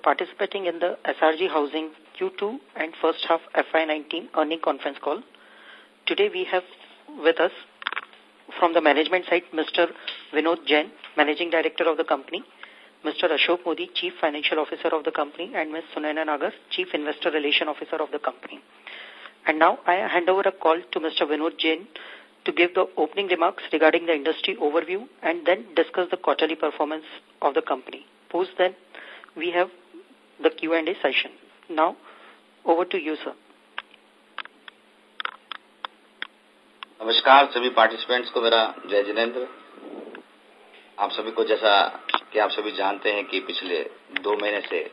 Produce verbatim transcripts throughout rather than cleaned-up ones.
participating in the S R G Housing Q two and first half F Y nineteen earning conference call. Today we have with us from the management side Mister Vinod Jain, Managing Director of the company, Mister Ashok Modi, Chief Financial Officer of the company, and Miz Sunaina Nagar, Chief Investor Relation Officer of the company. And now I hand over a call to Mister Vinod Jain to give the opening remarks regarding the industry overview and then discuss the quarterly performance of the company. Post then, we have the Q and A session. Now, over to you, sir. नमस्कार सभी participants को मेरा जय जिनेंद्र। आप सभी को जैसा कि आप सभी जानते हैं कि पिछले दो महीने से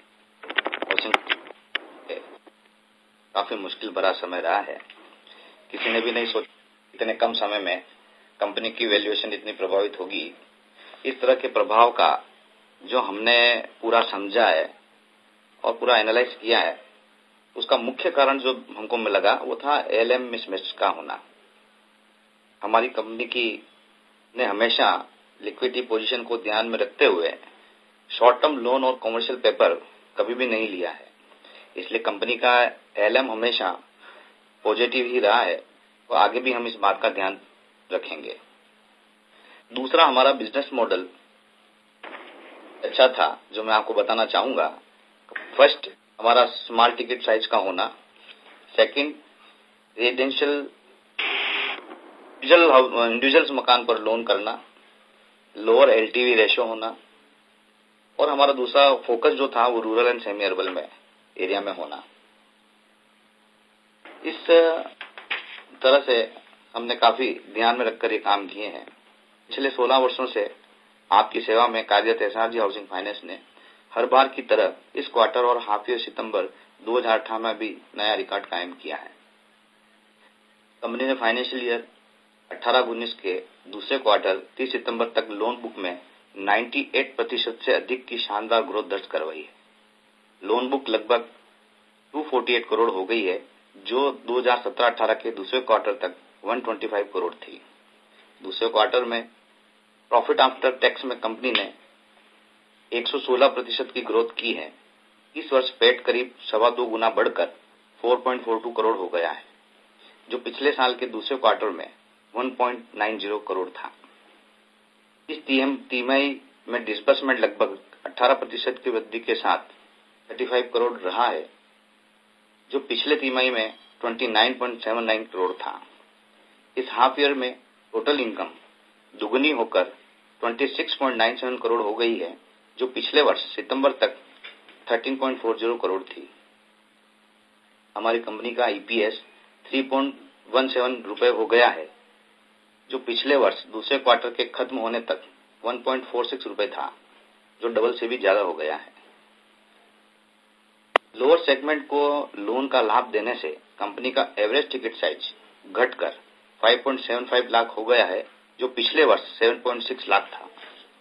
काफी मुश्किल भरा समय रहा है। किसी ने भी नहीं सोचा इतने कम समय में कंपनी की वैल्यूएशन इतनी प्रभावित होगी। इस तरह के प्रभाव का जो हमने पूरा समझा है और पूरा एनालाइज किया है, उसका मुख्य कारण जो हमको लगा वो था एएलएम मिसमैच का होना। हमारी कंपनी की ने हमेशा लिक्विडिटी पोजीशन को ध्यान में रखते हुए शॉर्ट टर्म लोन और कमर्शियल पेपर कभी भी नहीं लिया है। इसलिए कंपनी का एएलएम हमेशा पॉजिटिव ही रहा है और आगे भी हम इस बात का ध्यान रखेंगे। दूसरा, हमारा बिजनेस मॉडल अच्छा था जो मैं आपको बताना चाहूंगा। फर्स्ट, हमारा स्मॉल टिकट साइज का होना। सेकंड, रेजिडेंशियल इंडिविजुअल्स मकान पर लोन करना, लोअर एलटीवी रेशो होना, और हमारा दूसरा फोकस जो था वो रूरल एंड सेमी अर्बन में एरिया में होना। इस तरह से हमने काफी ध्यान में रखकर ये काम किए हैं। पिछले सोलह वर्षों से आपकी सेवा में कार्यरत एसआरजी हाउसिंग फाइनेंस ने हर बार की तरह इस क्वार्टर और हाफ ईयर सितंबर दो हज़ार अठारह में भी नया रिकॉर्ड कायम किया है। कंपनी ने फाइनेंशियल ईयर अठारह उन्नीस के दूसरे क्वार्टर तीस सितंबर तक लोन बुक में अट्ठानवे प्रतिशत से अधिक की शानदार ग्रोथ दर्ज करवाई है। लोन बुक लगभग दो सौ अड़तालीस करोड़ हो गई है, जो दो हज़ार सत्रह अठारह के दूसरे क्वार्टर तक एक सौ पच्चीस करोड़ थी। दूसरे क्वार्टर में प्रॉफिट आफ्टर टैक्स में कंपनी ने एक सौ सोलह प्रतिशत की ग्रोथ की है। इस वर्ष पेट करीब सवा दो गुना बढ़कर चार पॉइंट चार दो करोड़ हो गया है, जो पिछले साल के दूसरे क्वार्टर में एक पॉइंट नौ शून्य करोड़ था। इस तिमाही में डिसबर्समेंट लगभग अठारह प्रतिशत की वृद्धि के साथ पैंतीस करोड़ रहा है, जो पिछले तिमाही में उनतीस पॉइंट सात नौ करोड़ था। इस हाफ ईयर में टोटल इनकम दुगनी होकर छब्बीस पॉइंट नौ सात करोड़ हो गई है, जो पिछले वर्ष सितंबर तक तेरह पॉइंट चार शून्य करोड़ थी। हमारी कंपनी का ईपीएस तीन पॉइंट एक सात रुपए हो गया है, जो पिछले वर्ष दूसरे क्वार्टर के खत्म होने तक एक पॉइंट चार छह रुपए था, जो डबल से भी ज्यादा हो गया है। लोअर सेगमेंट को लोन का लाभ देने से कंपनी का एवरेज टिकट साइज घटकर पाँच पॉइंट सात पाँच लाख हो गया है, जो पिछले वर्ष सात पॉइंट छह लाख था।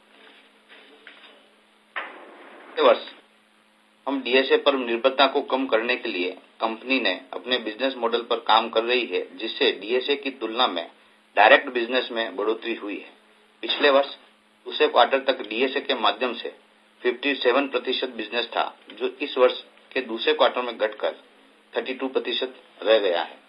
पिछले वर्ष हम डीएसए पर निर्भरता को कम करने के लिए कंपनी ने अपने बिजनेस मॉडल पर काम कर रही है, जिससे डीएसए की तुलना में डायरेक्ट बिजनेस में बढ़ोतरी हुई है। पिछले वर्ष दूसरे क्वार्टर तक डीएसए के माध्यम से सत्तावन प्रतिशत बिजनेस था, जो इस वर्ष के दूसरे क्वार्टर में घटकर बत्तीस प्रतिशत रह गया है।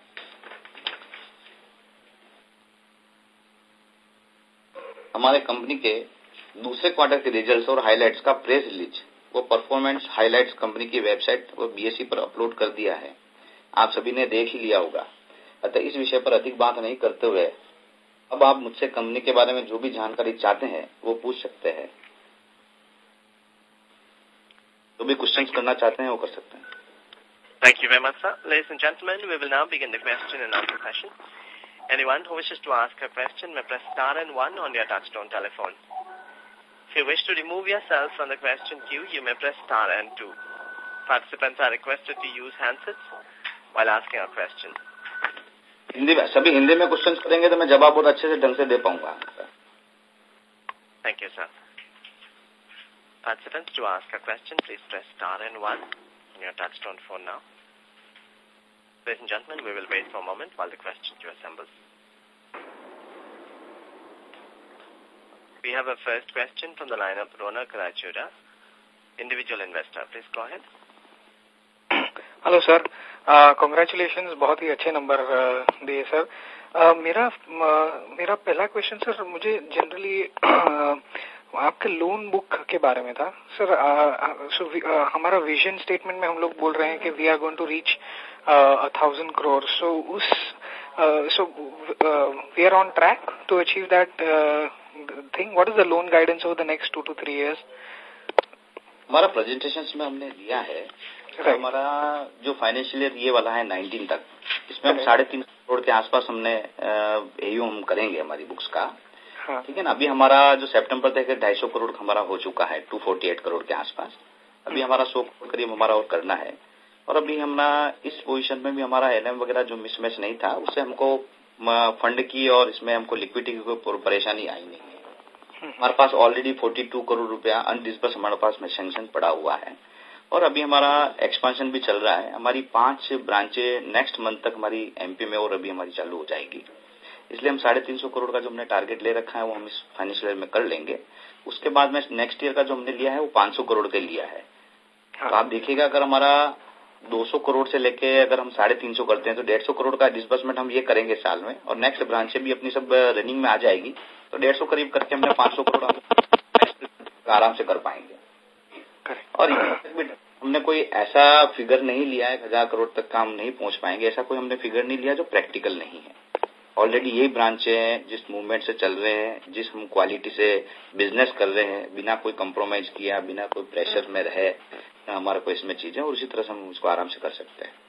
हमारे कंपनी के दूसरे क्वार्टर के रिजल्ट्स और हाइलाइट्स का प्रेस रिलीज वो परफॉर्मेंस हाइलाइट्स कंपनी की वेबसाइट और बीएसई पर अपलोड कर दिया है। आप सभी ने देख ही लिया होगा, अतः इस विषय पर अधिक बात नहीं करते हुए अब आप मुझसे कंपनी के बारे में जो भी जानकारी चाहते हैं वो पूछ सकते हैं। जो भी क्वेश्चंस करना चाहते हैं वो कर सकते हैं। Thank you very much, sir. Ladies and gentlemen, we will now begin the question and answer session. Anyone who wishes to ask a question may press star and one on your touchtone telephone. If you wish to remove yourself from the question queue, you may press star and two. Participants are requested to use handsets while asking a question. Hindi में सभी हिंदी में questions करेंगे तो मैं जवाब बहुत अच्छे से ढंग से दे पाऊंगा। Thank you, sir. Participants, to ask a question, please press star and one on your touchtone phone now. Ladies and gentlemen, we will wait for a moment while the question queue assembles. We have a first question from the line of Ronak Rajura. individual investor. Please go ahead. Hello sir, congratulations, बहुत ही अच्छे number दिए sir. uh, मेरा uh, मेरा पहला question sir, मुझे generally uh, आपके loan book के बारे में था सर. uh, so, uh, हमारा विजन स्टेटमेंट में हम लोग बोल रहे हैं कि we are going to reach a thousand crore. So उस uh, so uh, we are on track to achieve that uh, thing. What is the loan guidance over the next two to three years? हमारा presentation में हमने दिया है. तो हमारा जो financial year ये वाला है नाइनटीन तक, इसमें हम साढ़े तीन करोड़ के आसपास हमने एयू हम करेंगे हमारी बुक्स का. हाँ. ठीक है ना. अभी हमारा जो सितंबर तक ढाई सौ करोड़ हमारा हो चुका है, टू फोर्टी एट करोड़ के आसपास. अभी हमारा सौ करोड़ करीब हमारा और करना है. और अभी हमारा इस पोजीशन में भी हमारा एलएम वगैरह जो मिसमैच नहीं था, उससे हमको फंड की और इसमें हमको लिक्विडिटी की कोई परेशानी आई नहीं है. हमारे पास ऑलरेडी फोर्टी टू करोड़ रुपया अनडिस्बर्स हमारे पास में सैंक्शन पड़ा हुआ है. और अभी हमारा एक्सपेंशन भी चल रहा है. हमारी पांच ब्रांचे नेक्स्ट मंथ तक हमारी एमपी में और अभी हमारी चालू हो जाएगी. इसलिए हम साढ़े तीन सौ करोड़ का जो हमने टारगेट ले रखा है वो हम इस फाइनेंशियल ईयर में कर लेंगे. उसके बाद में नेक्स्ट ईयर का जो हमने लिया है वो पांच सौ करोड़ के लिया है. हाँ. तो आप देखिएगा, अगर हमारा दो सौ करोड़ से लेके अगर हम साढ़े तीन सौ करते हैं तो डेढ़ सौ करोड़ का डिस्बर्समेंट हम ये करेंगे साल में. और नेक्स्ट ब्रांचें भी अपनी सब रनिंग में आ जाएगी, तो डेढ़ सौ करीब करके हमने पांच सौ करोड़ आराम से कर पाएंगे. और हमने कोई ऐसा फिगर नहीं लिया है, हजार करोड़ तक का हम नहीं पहुंच पाएंगे, ऐसा कोई हमने फिगर नहीं लिया जो प्रैक्टिकल नहीं है. ऑलरेडी यही ब्रांचें हैं जिस मूवमेंट से चल रहे हैं, जिस हम क्वालिटी से बिजनेस कर रहे हैं, बिना कोई कंप्रोमाइज किया, बिना कोई प्रेशर में रहे हमारा कोई इसमें चीजें, और उसी तरह से हम उसको आराम से कर सकते हैं.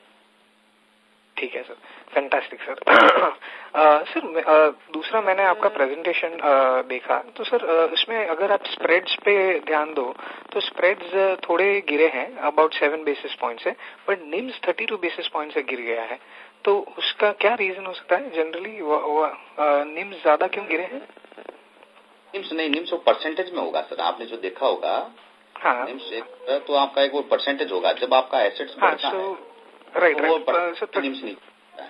ठीक है sir, fantastic sir. Sir uh, दूसरा, मैंने आपका प्रेजेंटेशन uh, देखा तो सर uh, इसमें अगर आप स्प्रेड्स पे ध्यान दो तो स्प्रेड्स uh, थोड़े गिरे हैं, अबाउट सेवन बेसिस पॉइंट से, but NIMs thirty two basis point से गिर गया है. तो उसका क्या रीजन हो सकता है? जनरली निम्स ज्यादा क्यों गिरे हैं? निम्स नहीं, निम्स वो परसेंटेज में होगा सर. आपने जो देखा होगा, हाँ, निम्स एक तो आपका एक वो परसेंटेज होगा जब आपका एसेट्स बढ़ता है. Right right. निम्स नहीं.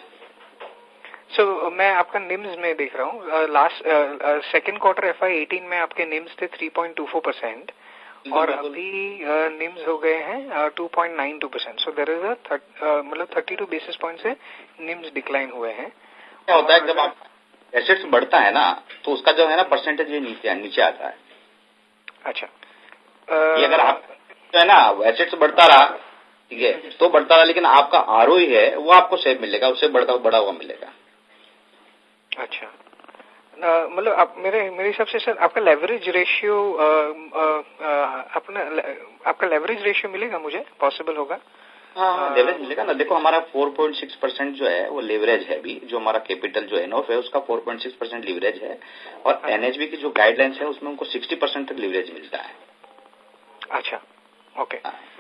सो so, मैं आपका निम्स में देख रहा हूँ, लास्ट सेकेंड क्वार्टर एफ आई एटीन में आपके निम्स थे three point two four percent और अभी निम्स uh, हो गए हैं two point nine two percent. So there is a मतलब थर्टी टू बेसिस पॉइंट से निम्स डिक्लाइन हुए हैं. क्या होता है, जब आप एसेट्स बढ़ता है ना तो उसका जो है ना परसेंटेज ये नीचे नीचे आता है. अच्छा. uh, ये अगर आप जो है ना एसेट्स बढ़ता रहा, ठीक है, तो बढ़ता रहा, लेकिन आपका आरओई है वो आपको सेम मिलेगा, उससे बढ़ता बड़ा हुआ मिलेगा. अच्छा. मतलब आप मेरे मेरे हिसाब से सर आपका लेवरेज रेशियो अपना आपका लेवरेज रेशियो मिलेगा, मुझे पॉसिबल होगा? हाँ, लेवरेज मिलेगा ना. देखो हमारा फोर पॉइंट सिक्स परसेंट जो है वो लेवरेज है. अभी जो हमारा कैपिटल जो एनऑफ है उसका four point six percent leverage है. और एनएचबी की जो गाइडलाइंस है उसमें उनको सिक्सटी परसेंट तक लीवरेज मिलता है. अच्छा. Okay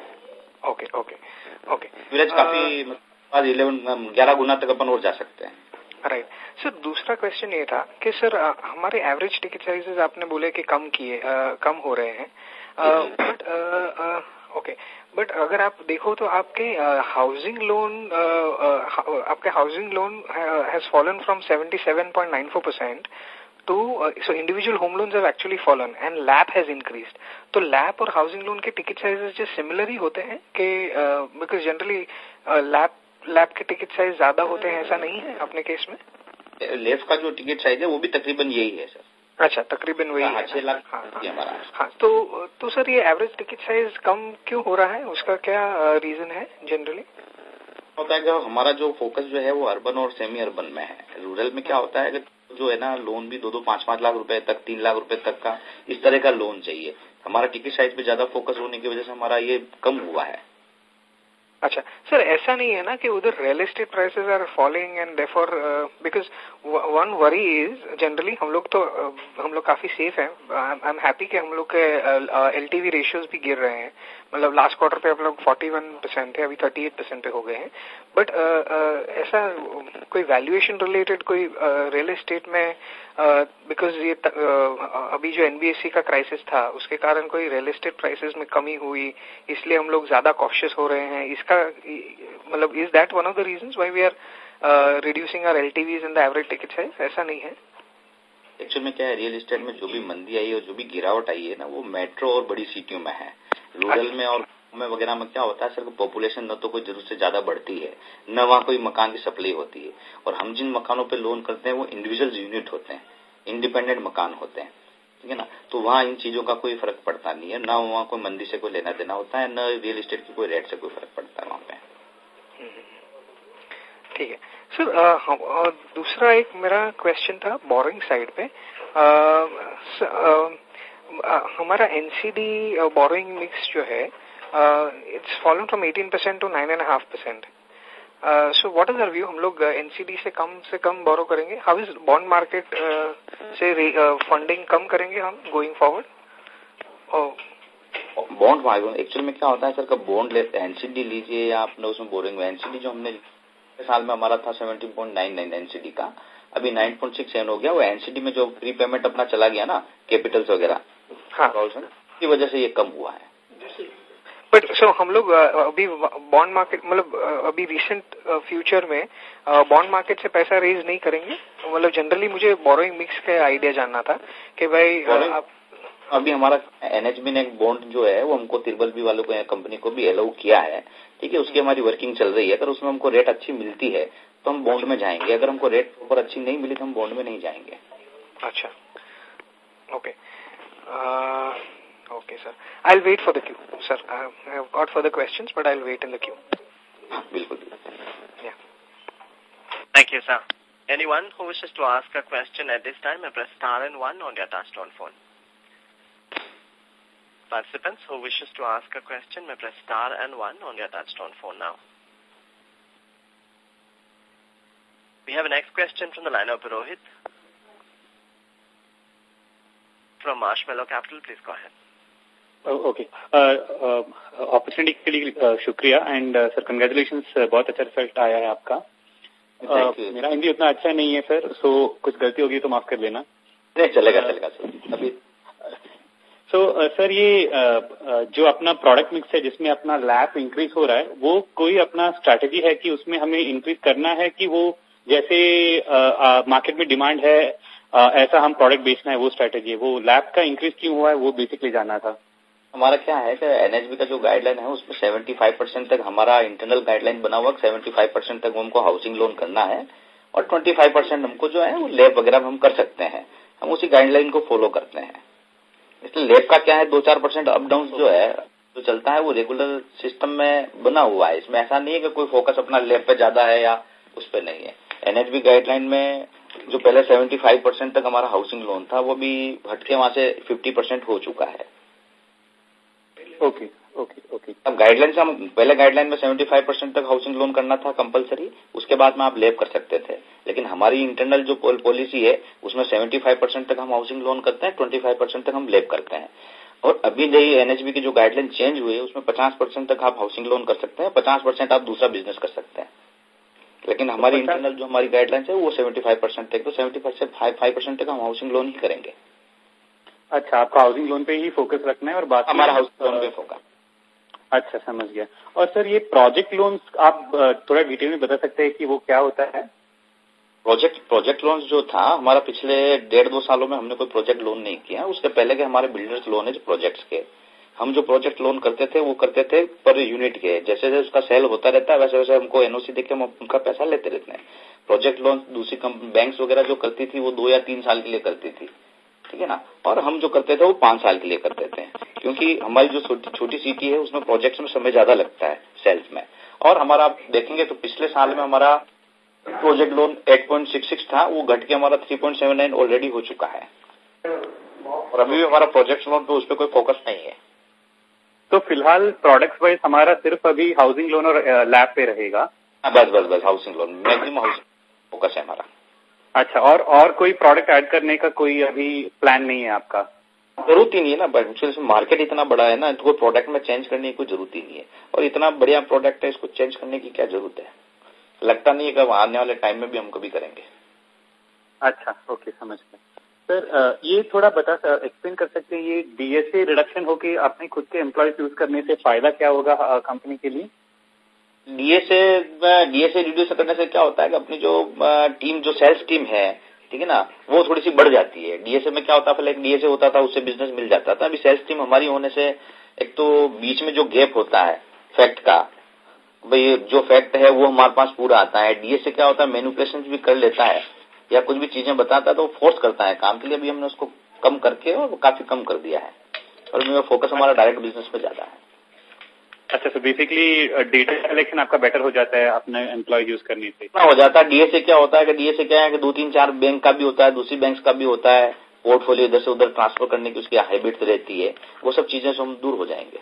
okay okay okay. Leverage काफी इलेवन ग्यारह गुना तक अपन और जा सकते हैं. Right sir. दूसरा क्वेश्चन ये था कि सर हमारे एवरेज टिकट साइजेस आपने बोले कि कम किए कम हो रहे हैं, बट ओके, बट अगर आप देखो तो आपके हाउसिंग लोन आपके housing loan has fallen from seventy seven point nine four percent to uh, so individual home loans have actually fallen and L A P has increased. तो L A P और housing loan के ticket sizes जो similar ही होते हैं कि because generally L A P L A P के ticket size ज्यादा होते हैं, ऐसा नहीं है अपने केस में? लेफ का जो टिकट साइज है वो भी तकरीबन यही है सर. अच्छा, तकरीबन वही है. छह लाख हाँ, हमारा. हाँ, तो तो सर ये एवरेज टिकट साइज कम क्यों हो रहा है, उसका क्या रीजन है जनरली? होता है कि हमारा जो फोकस जो है वो अर्बन और सेमी अर्बन में है. रूरल में क्या होता है कि जो है ना लोन भी दो दो पांच पांच लाख रुपए तक, तीन लाख रुपए तक का इस तरह का लोन चाहिए. हमारा टिकट साइज पे ज्यादा फोकस होने की वजह से हमारा ये कम हुआ है. अच्छा सर, ऐसा नहीं है ना कि उधर real estate prices are falling and therefore because one worry is generally हम लोग तो uh, हम लोग काफी सेफ हैं. आई एम हैप्पी कि हम लोग के एलटीवी रेशियोज भी गिर रहे हैं. मतलब लास्ट क्वार्टर पे हम लोग फोर्टी वन परसेंट थे, अभी थर्टी एट परसेंट पे हो गए हैं. बट uh, uh, ऐसा कोई वैल्यूएशन रिलेटेड कोई रियल uh, एस्टेट में बिकॉज uh, ये uh, अभी जो एनबीएफसी का क्राइसिस था उसके कारण कोई रियल एस्टेट प्राइसेस में कमी हुई, इसलिए हम लोग ज्यादा कॉशियस हो रहे हैं. इसका मतलब is that one of the reasons why we are reducing our LTVs in the average ticket size? ऐसा नहीं है एक्चुअली में क्या है, रियल एस्टेट में जो भी मंदी आई है और जो भी गिरावट आई है ना वो मेट्रो और बड़ी सिटियों में है. रूरल में और में वगैरह में क्या होता है सर, पॉपुलेशन न तो कोई जरूरत से ज्यादा बढ़ती है, न वहाँ कोई मकान की सप्लाई होती है, और हम जिन मकानों पे लोन करते हैं वो इंडिविजुअल यूनिट होते हैं, इंडिपेंडेंट मकान होते हैं, ठीक है ना। तो वहाँ इन चीजों का कोई फर्क पड़ता नहीं है, ना वहाँ कोई मंदी से कोई लेना देना होता है, न रियल एस्टेट की कोई रेट से कोई फर्क पड़ता है वहाँ पे। ठीक है सर। uh, दूसरा एक मेरा क्वेश्चन था बोरिंग साइड पे। uh, uh, uh, हमारा एनसीडी बोरिंग मिक्स जो है it's fallen from eighteen percent to nine and half percent. So what is our view? हम लोग एनसीडी से कम से कम बोरो करेंगे? हाउ इज बॉन्ड मार्केट से फंडिंग uh, कम करेंगे हम going forward? Bond market actual में क्या होता है सर, कब बॉन्ड लेते हैं, एनसीडी लीजिए या आपने उसमें बोरिंग में, एनसीडी जो हमने साल में हमारा था seventeen point nine nine NCD का, अभी नाइन पॉइंट सिक्स सेवन हो गया। वो एनसीडी में जो प्रीपेमेंट अपना चला गया ना, कैपिटल्स वगैरह, हाँ, की वजह से ये कम हुआ है। बट सो so, हम लोग अभी बॉन्ड मार्केट मतलब अभी रिसेंट फ्यूचर में बॉन्ड मार्केट से पैसा रेज नहीं करेंगे? मतलब जनरली मुझे बोरोइंग मिक्स का आइडिया जानना था कि भाई आप अभी हमारा एनएचबी ने एक बॉन्ड जो है वो हमको तिरबल बी वालों को कंपनी को भी अलाउ किया है, ठीक है, उसकी हमारी वर्किंग चल रही है। अगर उसमें हमको रेट अच्छी मिलती है तो हम बॉन्ड में जाएंगे, अगर हमको रेट ऊपर अच्छी नहीं मिली तो हम बॉन्ड में नहीं जाएंगे। अच्छा, okay okay sir, I will wait for the queue sir. I have got for the questions but I will wait in the queue. बिल्कुल। या thank you sir. Anyone who wishes to ask a question at this time may press star and one on your touchtone phone. Participants who wishes to ask a question may press star and one on your touchtone phone now. We have a next question from the line of Rohit from Marshmallow Capital. Please go ahead. Okay, opportunity के लिए शुक्रिया and sir congratulations, बहुत अच्छा result आया है आपका। Uh, मेरा हिंदी उतना अच्छा नहीं है सर, सो कुछ गलती होगी तो माफ कर लेना। नहीं, चलेगा चलेगा सर। अभी सो so, uh, सर ये uh, uh, जो अपना प्रोडक्ट मिक्स है जिसमें अपना लैप इंक्रीज हो रहा है, वो कोई अपना स्ट्रैटेजी है कि उसमें हमें इंक्रीज करना है कि वो जैसे मार्केट uh, uh, में डिमांड है uh, ऐसा हम प्रोडक्ट बेचना है, वो स्ट्रैटेजी है? वो लैप का इंक्रीज क्यों हुआ है वो बेसिकली जानना था। हमारा क्या है कि एनएचबी का जो गाइडलाइन है उसमें पचहत्तर परसेंट तक हमारा इंटरनल गाइडलाइन बना हुआ, पचहत्तर परसेंट तक हमको हाउसिंग लोन करना है और पच्चीस परसेंट हमको जो है वो लैब वगैरह हम कर सकते हैं। हम उसी गाइडलाइन को फॉलो करते हैं। इसलिए लैब का क्या है, दो चार परसेंट अप डाउन जो है जो चलता है वो रेगुलर सिस्टम में बना हुआ है। इसमें ऐसा नहीं है कि कोई फोकस अपना लैब पे ज्यादा है या उस पर नहीं है। एनएचबी गाइडलाइन में जो पहले पचहत्तर परसेंट तक हमारा हाउसिंग लोन था वो भी हटके वहां से पचास परसेंट हो चुका है। Okay okay okay. अब गाइडलाइन से हम पहले गाइडलाइन में पचहत्तर परसेंट तक हाउसिंग लोन करना था कंपलसरी, उसके बाद में आप लैब कर सकते थे। लेकिन हमारी इंटरनल जो पॉलिसी है उसमें पचहत्तर परसेंट तक हम हाउसिंग लोन करते हैं, पच्चीस परसेंट तक हम लैब करते हैं। और अभी जो एनएचबी की जो गाइडलाइन चेंज हुई है उसमें पचास परसेंट तक आप हाउसिंग लोन कर सकते हैं, पचास परसेंट आप दूसरा बिजनेस कर सकते हैं। लेकिन हमारी तो इंटरनल जो हमारी गाइडलाइन है वो पचहत्तर परसेंट तक, तो पचहत्तर परसेंट तक हम हाउसिंग लोन ही करेंगे। अच्छा, आपका हाउसिंग लोन पे ही फोकस रखना है और बात हमारा हाउसिंग लोन पे फोकस। अच्छा, समझ गया। और सर ये प्रोजेक्ट लोन्स आप थोड़ा डिटेल में बता सकते हैं कि वो क्या होता है? प्रोजेक्ट प्रोजेक्ट लोन जो था हमारा पिछले डेढ़ दो सालों में हमने कोई प्रोजेक्ट लोन नहीं किया। उसके पहले के हमारे बिल्डर्स लोन है जो प्रोजेक्ट्स के, हम जो प्रोजेक्ट लोन करते थे वो करते थे पर यूनिट के। जैसे जैसे उसका सेल होता रहता है वैसे वैसे हमको एनओसी देके हम उनका पैसा लेते रहते हैं। प्रोजेक्ट लोन दूसरी बैंक्स वगैरह जो करती थी वो दो या तीन साल के लिए करती थी, ठीक है ना, और हम जो करते थे वो पांच साल के लिए करते थे, क्योंकि हमारी जो छोटी सिटी है उसमें प्रोजेक्ट्स में समय ज्यादा लगता है सेल्स में। और हमारा आप देखेंगे तो पिछले साल में हमारा प्रोजेक्ट लोन आठ पॉइंट छह छह था, वो घट के हमारा तीन पॉइंट सात नौ ऑलरेडी हो चुका है। और अभी भी हमारा प्रोजेक्ट लोन पे उस पर कोई फोकस नहीं है। तो फिलहाल प्रोडक्ट्स वाइज हमारा सिर्फ अभी हाउसिंग लोन और लैब पे रहेगा? बस बस बस housing loan, maximum housing focus है हमारा। अच्छा, और और कोई प्रोडक्ट ऐड करने का कोई अभी प्लान नहीं है आपका? जरूरत ही नहीं है ना, बट मार्केट इतना बड़ा है ना, तो प्रोडक्ट में चेंज करने की कोई जरूरत ही नहीं है। और इतना बढ़िया प्रोडक्ट है, इसको चेंज करने की क्या जरूरत है? लगता नहीं है कि आने वाले टाइम में भी हम कभी करेंगे। अच्छा, ओके, समझ गए। सर ये थोड़ा बता एक्सप्लेन कर सकते हैं, ये डीएसए रिडक्शन होके अपने खुद के एम्प्लॉयज यूज करने से फायदा क्या होगा कंपनी के लिए? डीएसए डीएसए रिड्यूस करने से क्या होता है कि अपनी जो टीम जो सेल्स टीम है ठीक है ना, वो थोड़ी सी बढ़ जाती है। डीएसए में क्या होता है, पहले एक डीएसए होता था, उससे बिजनेस मिल जाता था। अभी सेल्स टीम हमारी होने से एक तो बीच में जो गैप होता है फैक्ट का, भाई जो फैक्ट है वो हमारे पास पूरा आता है। डीएसए क्या होता है, मैनिपुलेशन भी कर लेता है या कुछ भी चीजें बताता है तो फोर्स करता है काम के लिए। अभी हमने उसको कम करके और काफी कम कर दिया है और मेरा फोकस हमारा डायरेक्ट बिजनेस पे ज्यादा है। अच्छा, तो बेसिकली डेटा कलेक्शन आपका बेटर हो जाता है अपने एम्प्लॉय यूज करने से? हो जाता है। डीएसए क्या होता है कि डीएसए क्या है कि दो तीन चार बैंक का भी होता है, दूसरी बैंक का भी होता है, पोर्टफोलियो इधर से उधर ट्रांसफर करने की उसकी हैबिट रहती है। वो सब चीजें से हम दूर हो जाएंगे,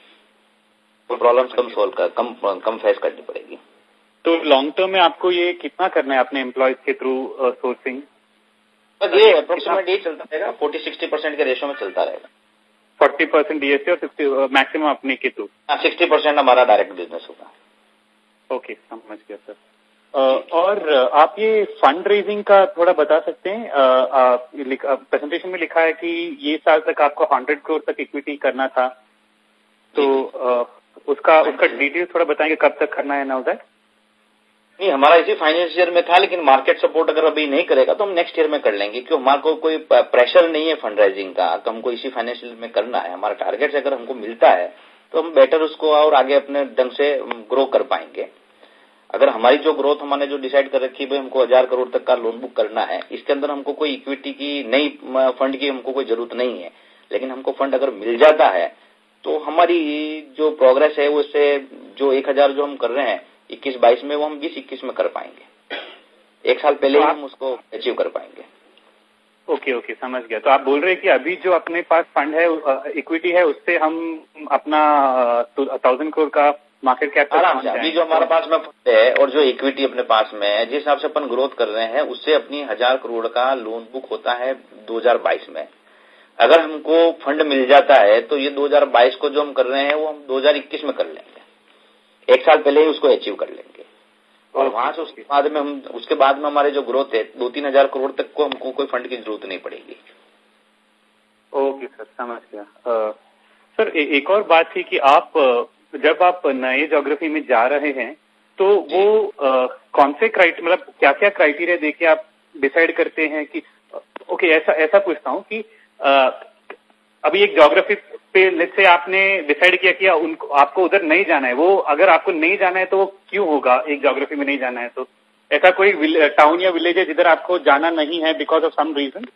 वो प्रॉब्लम्स कम सोल्व कर कम कम फेस करनी पड़ेगी। तो लॉन्ग टर्म में आपको ये कितना करना है अपने एम्प्लॉयज के थ्रू सोर्सिंग? ये अप्रोक्सीमेट ये चलता रहेगा, फोर्टी सिक्सटी परसेंट के रेशो में चलता रहेगा। फोर्टी परसेंट डीएसए और सिक्सटी मैक्सिमम अपने के थ्रू? सिक्सटी परसेंट हमारा डायरेक्ट बिजनेस होगा। ओके, समझ गया सर। और आप ये फंड रेजिंग का थोड़ा बता सकते हैं? प्रेजेंटेशन में लिखा है कि ये साल तक आपको हंड्रेड करोड़ तक इक्विटी करना था, तो उसका उसका डिटेल थोड़ा बताएंगे कब तक करना है? नाउ दैट नहीं, हमारा इसी फाइनेंस ईयर में था, लेकिन मार्केट सपोर्ट अगर अभी नहीं करेगा तो हम नेक्स्ट ईयर में कर लेंगे, क्योंकि हमारे को कोई प्रेशर नहीं है फंड राइजिंग का, तो हमको इसी फाइनेंशियल में करना है। हमारा टारगेट से अगर हमको मिलता है तो हम बेटर उसको और आगे अपने ढंग से ग्रो कर पाएंगे। अगर हमारी जो ग्रोथ हमने जो डिसाइड कर रखी है भाई हमको हजार करोड़ तक का लोन बुक करना है, इसके अंदर हमको कोई इक्विटी की नई फंड की हमको कोई जरूरत नहीं है। लेकिन हमको फंड अगर मिल जाता है तो हमारी जो प्रोग्रेस है वो इससे जो एक हजार जो हम कर रहे हैं इक्कीस बाईस में, वो हम बीस इक्कीस में कर पाएंगे। एक साल पहले ही हम उसको अचीव कर पाएंगे। ओके ओके, समझ गया। तो आप बोल रहे हैं कि अभी जो अपने पास फंड है, इक्विटी है, उससे हम अपना थाउजेंड करोड़ का मार्केट कैप आराम से, अभी जो हमारे पास में फंड है और जो इक्विटी अपने पास में है, जिस हिसाब से अपन ग्रोथ कर रहे हैं उससे अपनी हजार करोड़ का लोन बुक होता है दो हजार बाईस में। अगर हमको फंड मिल जाता है तो ये दो हजार बाईस को जो हम कर रहे हैं वो हम दो हजार इक्कीस में कर लेंगे, एक साल पहले ही उसको अचीव कर लेंगे। और वहां से उसके बाद में हम उसके बाद में हमारे जो ग्रोथ है दो तीन हजार करोड़ तक को हमको कोई फंड की जरूरत नहीं पड़ेगी। ओके सर, समझ गया। आ, सर ए, एक और बात थी कि आप जब आप नए ज्योग्राफी में जा रहे हैं तो वो आ, कौन से क्राइटेरिया, मतलब क्या क्या क्राइटेरिया देके आप डिसाइड करते हैं कि ओके ऐसा ऐसा पूछता हूँ कि आ, अभी एक ज्योग्राफी पे से आपने डिसाइड किया कि उनको आपको उधर नहीं जाना है, वो अगर आपको नहीं जाना है तो वो क्यों होगा? एक ज्योग्राफी में नहीं जाना है तो ऐसा कोई टाउन या विलेज है जिधर आपको जाना नहीं है बिकॉज ऑफ सम रीजन?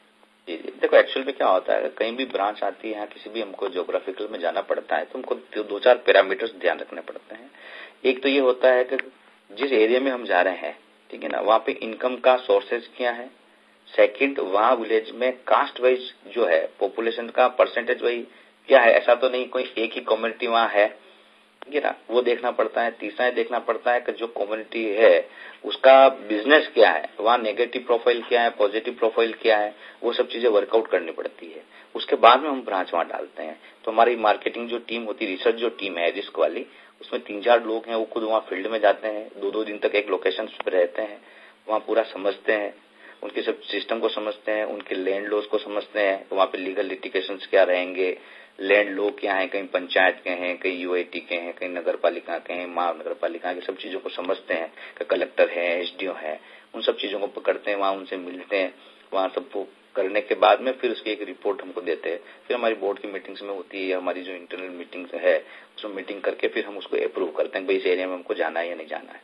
देखो एक्चुअल में क्या होता है, कहीं भी ब्रांच आती है, किसी भी हमको ज्योग्राफिकल में जाना पड़ता है तो हमको दो चार पैरामीटर्स ध्यान रखने पड़ते हैं। एक तो ये होता है कि जिस एरिया में हम जा रहे हैं, ठीक है ना, वहाँ पे इनकम का सोर्सेज क्या है। सेकंड, वहाँ विलेज में कास्ट वाइज जो है पॉपुलेशन का परसेंटेज वाइज क्या है, ऐसा तो नहीं कोई एक ही कम्युनिटी वहाँ है, ठीक है ना, वो देखना पड़ता है। तीसरा देखना पड़ता है कि जो कम्युनिटी है उसका बिजनेस क्या है, वहाँ नेगेटिव प्रोफाइल क्या है, पॉजिटिव प्रोफाइल क्या है, वो सब चीजें वर्कआउट करनी पड़ती है। उसके बाद में हम ब्रांच वहाँ डालते हैं। तो हमारी मार्केटिंग जो टीम होती है, रिसर्च जो टीम है रिस्क वाली, उसमें तीन चार लोग हैं, वो खुद वहाँ फील्ड में जाते हैं, दो दो दिन तक एक लोकेशन पे रहते हैं, वहाँ पूरा समझते हैं, उनके सब सिस्टम को समझते हैं, उनके लैंड लॉज को समझते हैं, वहाँ पे लीगल लिटिगेशंस क्या रहेंगे, लैंड लॉ क्या है, कहीं पंचायत के हैं, कहीं यूआईटी के हैं, कहीं नगर पालिका के हैं, महानगर पालिका के, सब चीजों को समझते हैं कि कलेक्टर है, एसडीओ है, उन सब चीजों को पकड़ते हैं, वहाँ उनसे मिलते हैं। वहाँ सबको करने के बाद में फिर उसकी एक रिपोर्ट हमको देते हैं। फिर हमारी बोर्ड की मीटिंग्स में होती है, या हमारी जो इंटरनल मीटिंग्स है उसमें मीटिंग करके फिर हम उसको अप्रूव करते हैं भाई इस एरिया में हमको जाना है या नहीं जाना है।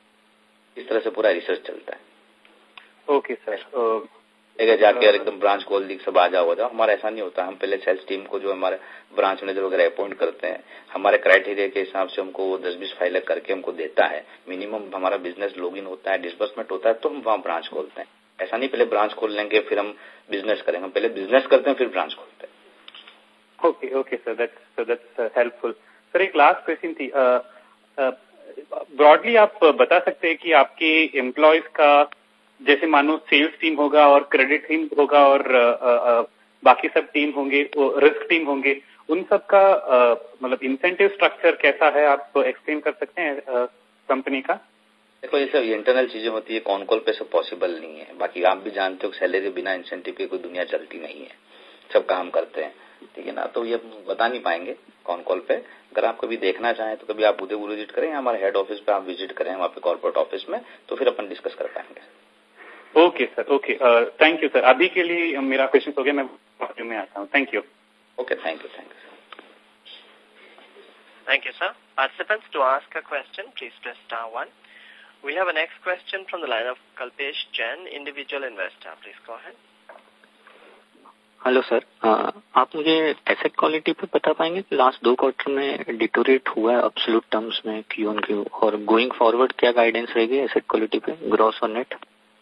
इस तरह से पूरा रिसर्च चलता है। ओके सर, अगर जाके एकदम ब्रांच खोल दी सब आ जाओ हो जाओ, हमारा ऐसा नहीं होता। हम पहले सेल्स टीम को जो हमारे ब्रांच मैनेजर वगैरह अपॉइंट करते हैं, हमारे क्राइटेरिया के हिसाब से हमको वो दस बीस फाइलें करके हमको देता है। मिनिमम हमारा बिजनेस लॉगिन होता है, डिस्बर्समेंट होता है, तो हम वहाँ ब्रांच खोलते हैं। ऐसा नहीं पहले ब्रांच खोल लेंगे फिर हम बिजनेस करेंगे, हम पहले बिजनेस करते हैं फिर ब्रांच खोलते हैं। Okay okay sir, that's that's helpful. Sir एक लास्ट क्वेश्चन थी, ब्रॉडली आप बता सकते हैं कि आपके एम्प्लॉयज का जैसे मानो सेल्स टीम होगा और क्रेडिट टीम होगा और आ, आ, बाकी सब टीम होंगे, रिस्क टीम होंगे, उन सब का मतलब इंसेंटिव स्ट्रक्चर कैसा है, आप एक्सप्लेन कर सकते हैं कंपनी का? देखो ये सब इंटरनल चीजें होती है, कॉन कॉल पे सब पॉसिबल नहीं है। बाकी आप भी जानते हो सैलरी बिना इंसेंटिव की कोई दुनिया चलती नहीं है, सब काम करते हैं, ठीक है ना। तो ये बता नहीं पाएंगे कॉन कॉल पे। अगर आप कभी देखना चाहें तो कभी आप उदयपुर विजिट करें, हमारे हेड ऑफिस पे आप विजिट करें, वहाँ पे कॉर्पोरेट ऑफिस में, तो फिर अपन डिस्कस कर पाएंगे। Okay sir, okay, thank you sir. अभी के लिए मेरा क्वेश्चन हो गया, मैं बात में आता हूँ। Thank you. Okay, thank you, thank you. Thank you, sir. Participants, to ask a question, please press star one. We have a next question from the line of Kalpesh Jain, individual investor. Please go ahead. Hello sir, आप मुझे asset quality पे बता पाएंगे कि last दो quarter में deteriorate हुआ है एब्सोल्यूट टर्म्स में क्यू ऑन क्यू, और गोइंग फॉरवर्ड क्या गाइडेंस रहेगी एसेट क्वालिटी पे, ग्रॉस और नेट?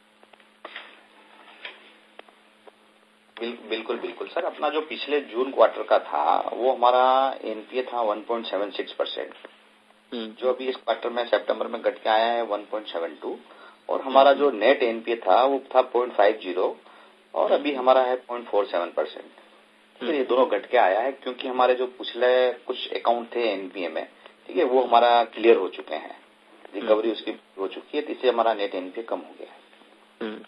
बिल, बिल्कुल बिल्कुल सर, अपना जो पिछले जून क्वार्टर का था वो हमारा एनपीए था one point seven six percent, जो अभी इस क्वार्टर में सितंबर में घट के आया है वन पॉइंट सेवन टू, और हमारा जो नेट एनपीए था वो था पॉइंट फाइव जीरो, और अभी हमारा है पॉइंट फोर सेवन परसेंट। तो ये दोनों घट के आया है क्योंकि हमारे जो पिछले कुछ अकाउंट थे एनपीए में, ठीक है, वो हमारा क्लियर हो चुके हैं, रिकवरी उसकी हो चुकी है, इससे हमारा नेट एनपीए कम हो गया है।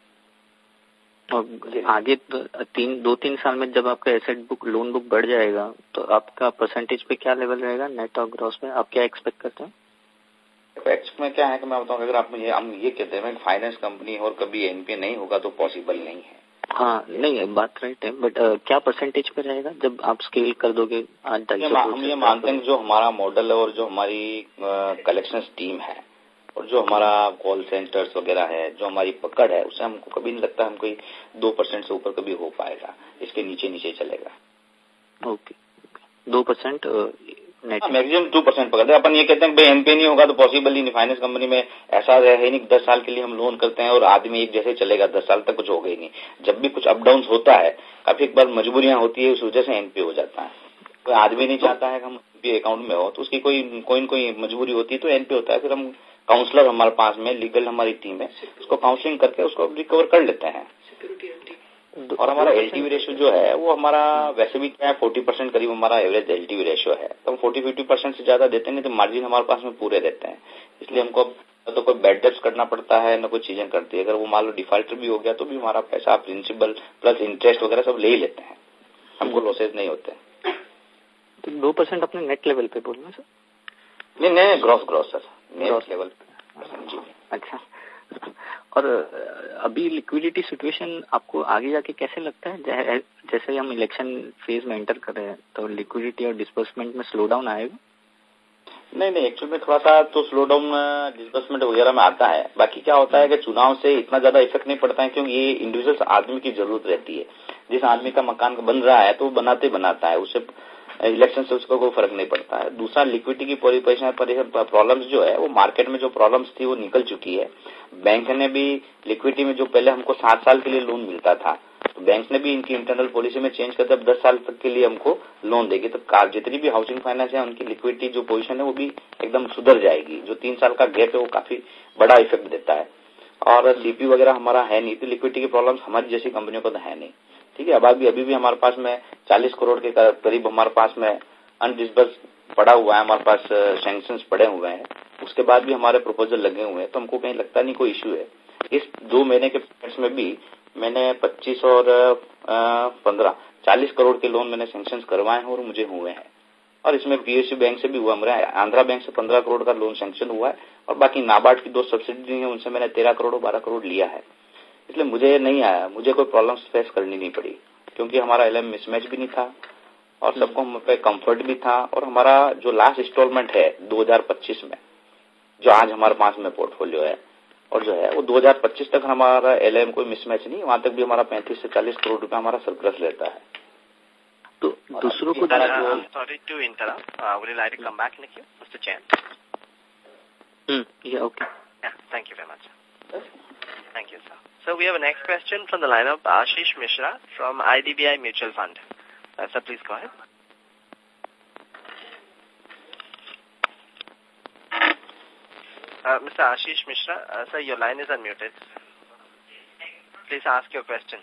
और आगे तो तीन दो तीन साल में जब आपका एसेट बुक लोन बुक बढ़ जाएगा तो आपका परसेंटेज पे क्या लेवल रहेगा नेट और ग्रॉस में, आप क्या एक्सपेक्ट करते हैं? एक्सपेक्ट में क्या है कि मैं बताऊं, अगर आप मुझे हम ये कहते हैं फाइनेंस कंपनी और कभी एनपीए नहीं होगा तो पॉसिबल नहीं है। हाँ, नहीं बात राइट है, बट uh, क्या परसेंटेज पे रहेगा जब आप स्केल कर दोगे? आज हम ये मानते हैं जो हमारा मॉडल है और जो हमारी कलेक्शन टीम है और जो हमारा कॉल सेंटर्स वगैरह है, जो हमारी पकड़ है, उससे हमको कभी नहीं लगता हम कोई दो परसेंट से ऊपर कभी हो पाएगा, इसके नीचे नीचे चलेगा। ओके, दो परसेंट मैक्सिमम टू परसेंट पकड़ते हैं अपन। ये कहते हैं कि भाई एनपीए नहीं होगा तो पॉसिबल ही नहीं, फाइनेंस कंपनी में ऐसा है नहीं, दस साल के लिए हम लोन करते हैं और आदमी एक जैसे चलेगा, दस साल तक कुछ होगा ही नहीं। जब भी कुछ अप डाउन होता है, काफी एक बार मजबूरियां होती है, उस वजह से एनपीए हो जाता है। कोई आदमी नहीं चाहता है कि हम एनपीए अकाउंट में हो, तो उसकी कोई कोई न कोई मजबूरी होती है तो एनपीए होता है। फिर हम काउंसलर हमारे पास में, लीगल हमारी टीम है, उसको काउंसलिंग करके उसको रिकवर कर लेते हैं। और हमारा एलटीवी रेशियो जो है वो हमारा वैसे भी क्या है, फोर्टी परसेंट करीब हमारा एवरेज एलटीवी रेशियो है, तो हम फोर्टी फिफ्टी परसेंट से ज्यादा देते नहीं, तो मार्जिन हमारे पास में पूरे रहते हैं। इसलिए हमको तो कोई बैड डेब्ट्स करना पड़ता है न कोई चीजें करती है। अगर वो मान लो डिफॉल्टर भी हो गया तो भी हमारा पैसा प्रिंसिपल प्लस इंटरेस्ट वगैरह सब ले ही लेते हैं, हमको लॉसेज नहीं होते। तो दो परसेंट अपने नेट लेवल पे बोलना सर? नहीं नहीं, gross gross sir, net level पे। जी, अच्छा। और अभी लिक्विडिटी सिचुएशन आपको आगे जाके कैसे लगता है? जैसे हम इलेक्शन फेज में एंटर कर रहे हैं तो लिक्विडिटी और डिस्बर्समेंट में स्लो डाउन आएगा? नहीं नहीं, एक्चुअल में थोड़ा सा तो स्लो डाउन डिस्बर्समेंट वगैरह में आता है। बाकी क्या होता है कि चुनाव से इतना ज्यादा इफेक्ट नहीं पड़ता है, क्योंकि ये इंडिविजुअल आदमी की जरूरत रहती है। जिस आदमी का मकान बन रहा है तो वो बनाते बनाता है, उससे इलेक्शन से उसको कोई फर्क नहीं पड़ता है। दूसरा, लिक्विडिटी की प्रॉब्लम्स जो है वो मार्केट में जो प्रॉब्लम्स थी वो निकल चुकी है। बैंक ने भी लिक्विडिटी में जो पहले हमको सात साल के लिए लोन मिलता था, तो बैंक ने भी इनकी इंटरनल पॉलिसी में चेंज कर दिया, अब दस साल तक के लिए हमको लोन देगी। तो जितनी भी हाउसिंग फाइनेंस है उनकी लिक्विडिटी जो पोजीशन है वो भी एकदम सुधर जाएगी। जो तीन साल का गैप है वो काफी बड़ा इफेक्ट देता है। और सीपी वगैरह हमारा है नहीं, तो लिक्विडिटी की प्रॉब्लम हमारी जैसी कंपनियों को तो है नहीं, ठीक है। अब अभी अभी भी हमारे पास में चालीस करोड़ के करीब हमारे पास में अनडिस्बर्स पड़ा हुआ है, हमारे पास सैंक्शंस पड़े हुए हैं, उसके बाद भी हमारे प्रपोजल लगे हुए हैं, तो हमको कहीं लगता नहीं कोई इश्यू है। इस दो महीने के पीरियड्स में भी मैंने पच्चीस और पंद्रह चालीस करोड़ के लोन मैंने सैंक्शंस करवाए हैं और मुझे हुए हैं। और इसमें पीएसयू बैंक से भी हुआ, मेरा आंध्रा बैंक से पंद्रह करोड़ का लोन सैंक्शन हुआ है, और बाकी नाबार्ड की दो सब्सिडी है उनसे मैंने तेरह करोड़ बारह करोड़ लिया है। इसलिए मुझे नहीं आया, मुझे कोई प्रॉब्लम फेस करनी नहीं पड़ी, क्योंकि हमारा एलएम मिसमैच भी नहीं था और सबको हम पे कंफर्ट भी था। और हमारा जो लास्ट इंस्टॉलमेंट है दो हज़ार पच्चीस में, जो आज हमारे पास में पोर्टफोलियो है, और जो है वो दो हज़ार पच्चीस तक हमारा एलएम कोई मिसमैच नहीं, वहां तक भी हमारा पैंतीस से चालीस करोड़ रुपया हमारा सरप्लस रहता है। तो दूसरों को sorry to interrupt, would you like to come back in the queue mister चैन? हम्म, या ओके, या thank you very much, thank you sir. So we have a next question from the line of Ashish Mishra from I D B I Mutual Fund. Uh, sir, please go ahead. Uh, Mister Ashish Mishra, uh, sir, your line is unmuted. Please ask your question.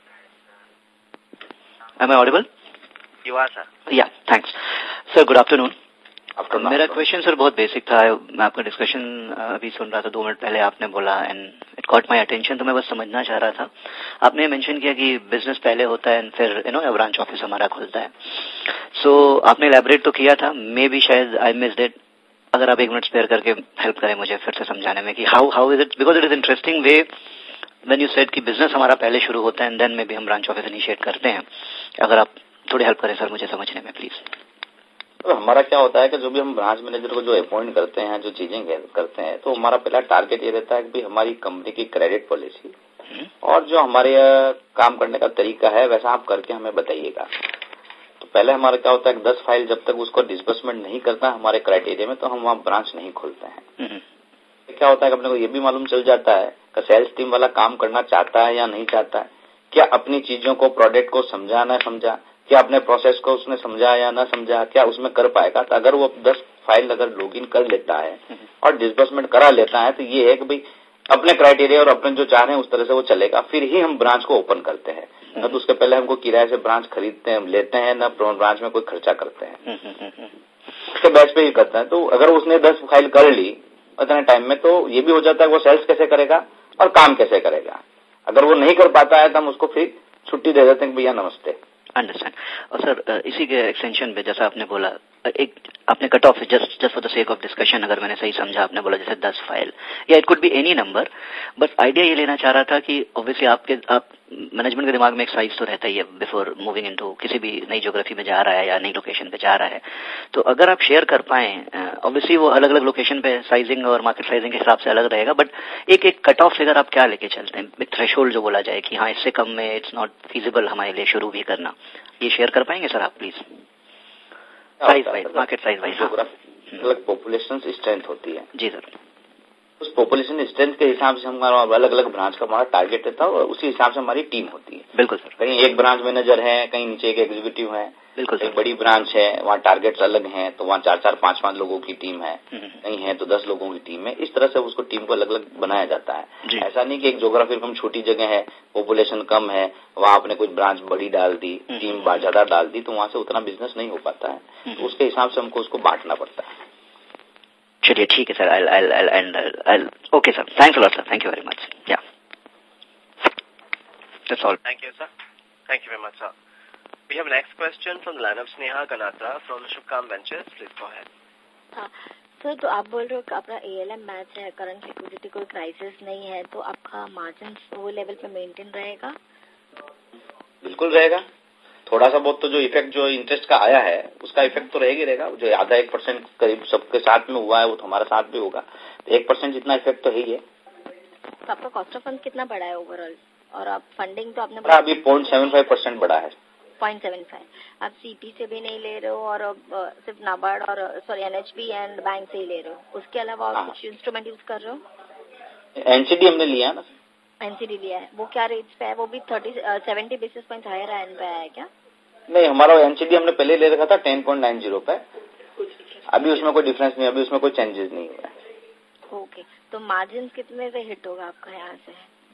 Am I audible? You are, sir. Yeah, thanks. Sir, good afternoon. Afternoon. मेरा question sir बहुत basic था। मैं आपका discussion अभी सुन रहा था, दो minute पहले आपने बोला and it caught my attention, तो मैं बस समझना चाह रहा था। आपने मेंशन किया कि बिजनेस पहले होता है फिर यू नो ब्रांच ऑफिस हमारा खुलता है। सो so, आपने इलैबोरेट तो किया था, मे बी शायद आई मिस्ड इट। अगर आप एक मिनट स्पेयर करके हेल्प करें मुझे फिर से समझाने में कि how how is it, because it is interesting way when you said कि बिजनेस हमारा पहले शुरू होता है एंड देन में भी हम ब्रांच ऑफिस इनिशिएट करते हैं, अगर आप थोड़ी हेल्प करें सर मुझे समझने में प्लीज। तो हमारा क्या होता है कि जो भी हम ब्रांच मैनेजर को जो अपॉइंट करते हैं, जो चीजें करते हैं, तो हमारा पहला टारगेट ये रहता है कि हमारी कंपनी की क्रेडिट पॉलिसी और जो हमारे काम करने का तरीका है वैसा आप करके हमें बताइएगा। तो पहले हमारा क्या होता है कि दस फाइल जब तक उसको डिस्बर्समेंट नहीं करता हमारे क्राइटेरिया में तो हम वहाँ ब्रांच नहीं खोलते हैं। क्या होता है कि अपने को ये भी मालूम चल जाता है कि सेल्स टीम वाला काम करना चाहता है या नहीं चाहता है, क्या अपनी चीजों को, प्रोडक्ट को समझा ना समझा, क्या अपने प्रोसेस को उसने समझा या ना समझा, क्या उसमें कर पाएगा। तो अगर वो दस फाइल अगर लॉगिन कर लेता है और डिस्बर्समेंट करा लेता है तो ये है कि भाई अपने क्राइटेरिया और अपने जो चाह रहे हैं उस तरह से वो चलेगा, फिर ही हम ब्रांच को ओपन करते हैं। न तो उसके पहले हमको किराए से ब्रांच खरीदते हैं, लेते हैं, न ब्रांच में कोई खर्चा करते हैं, उसके बैच पे ही करते हैं। तो अगर उसने दस फाइल कर ली उतने टाइम में तो ये भी हो जाता है वो सेल्स कैसे करेगा और काम कैसे करेगा। अगर वो नहीं कर पाता है तो हम उसको फिर छुट्टी दे देते हैं भैया नमस्ते। अंडरस्टैंड। और सर इसी के एक्सटेंशन पे जैसा आपने बोला, एक आपने cut off just just for the sake of discussion, अगर मैंने सही समझा, आपने बोला जैसे दस फाइल या it could be any number, बस आइडिया ये लेना चाह रहा था कि ऑब्वियसली आपके आप मैनेजमेंट के दिमाग में एक साइज तो रहता ही है बिफोर मूविंग इनटू किसी भी नई ज्योग्राफी में जा रहा है या नई लोकेशन पे जा रहा है। तो अगर आप शेयर कर पाए, ऑब्वियसली वो अलग अलग लोकेशन पे साइजिंग और मार्केट साइजिंग के हिसाब से अलग रहेगा, बट एक एक कट ऑफ फिगर आप क्या लेके चलते हैं, एक थ्रेशोल्ड जो बोला जाए कि हाँ इससे कम में इट्स नॉट फीजिबल हमारे लिए शुरू भी करना, ये शेयर कर पाएंगे सर आप please? Size wise, market size wise. अलग पॉपुलेशन स्ट्रेंथ होती है जी सर, उस पॉपुलेशन स्ट्रेंथ के हिसाब से हमारा अलग अलग ब्रांच का हमारा टारगेट रहता है और उसी हिसाब से हमारी टीम होती है। बिल्कुल सर। कहीं एक ब्रांच मैनेजर है, कहीं नीचे एक एग्जीक्यूटिव है, बिल्कुल एक बड़ी ब्रांच है वहाँ टारगेट्स अलग हैं तो वहाँ चार चार पांच पांच लोगों की टीम है, कहीं है तो दस लोगों की टीम है। इस तरह से उसको टीम को अलग अलग बनाया जाता है। ऐसा नहीं कि एक ज्योग्राफी कम छोटी जगह है, पॉपुलेशन कम है, वहाँ आपने कुछ ब्रांच बड़ी डाल दी, टीम ज्यादा डाल दी तो वहाँ से उतना बिजनेस नहीं हो पाता है। तो उसके हिसाब से हमको उसको बांटना पड़ता है। चलिए ठीक है sir, I'll, I'll, I'll, I'll, I'll, okay sir, thanks a lot sir, thank you very much, yeah, that's all. Thank you sir, thank you very much sir. We have next question from the line of Sneha Ganatra from Shubham Ventures, please go ahead. हाँ sir, तो आप बोल रहे हो कि आपका A L M match है, current liquidity कोई क्राइसिस नहीं है, तो आपका मार्जिन वो लेवल पे मेंटेन रहेगा? बिल्कुल रहेगा। थोड़ा सा बहुत तो जो इफेक्ट जो इंटरेस्ट का आया है उसका इफेक्ट तो रहेगा ही रहेगा। जो आधा एक परसेंट करीब सबके साथ में हुआ है वो तो हमारे साथ भी होगा, तो एक परसेंट जितना इफेक्ट तो है ही है। तो आपका कॉस्ट ऑफ फंड कितना बढ़ा है ओवरऑल? और आप फंडिंग तो आपने अभी पॉइंट सेवन फाइव परसेंट बढ़ा है। पॉइंट सेवन फाइव आप सीपी से भी नहीं ले रहे हो और सिर्फ नाबार्ड और सॉरी एनएचबी एंड बैंक से ही ले रहे हो, उसके अलावा और कुछ इंस्ट्रूमेंट यूज कर रहे हो? एनसीडी हमने लिया ना। एनसीडी लिया है, वो क्या रेट्स पे है? वो भी thirty seventy basis point higher end पे है क्या? नहीं, हमारा एनसीडी हमने पहले ले रखा था टेन पॉइंट नाइन जीरो पे, अभी उसमें कोई डिफरेंस नहीं, अभी उसमें कोई चेंजेस नहीं हुआ है। ओके, तो मार्जिन कितने पे हिट होगा आपका यहाँ से?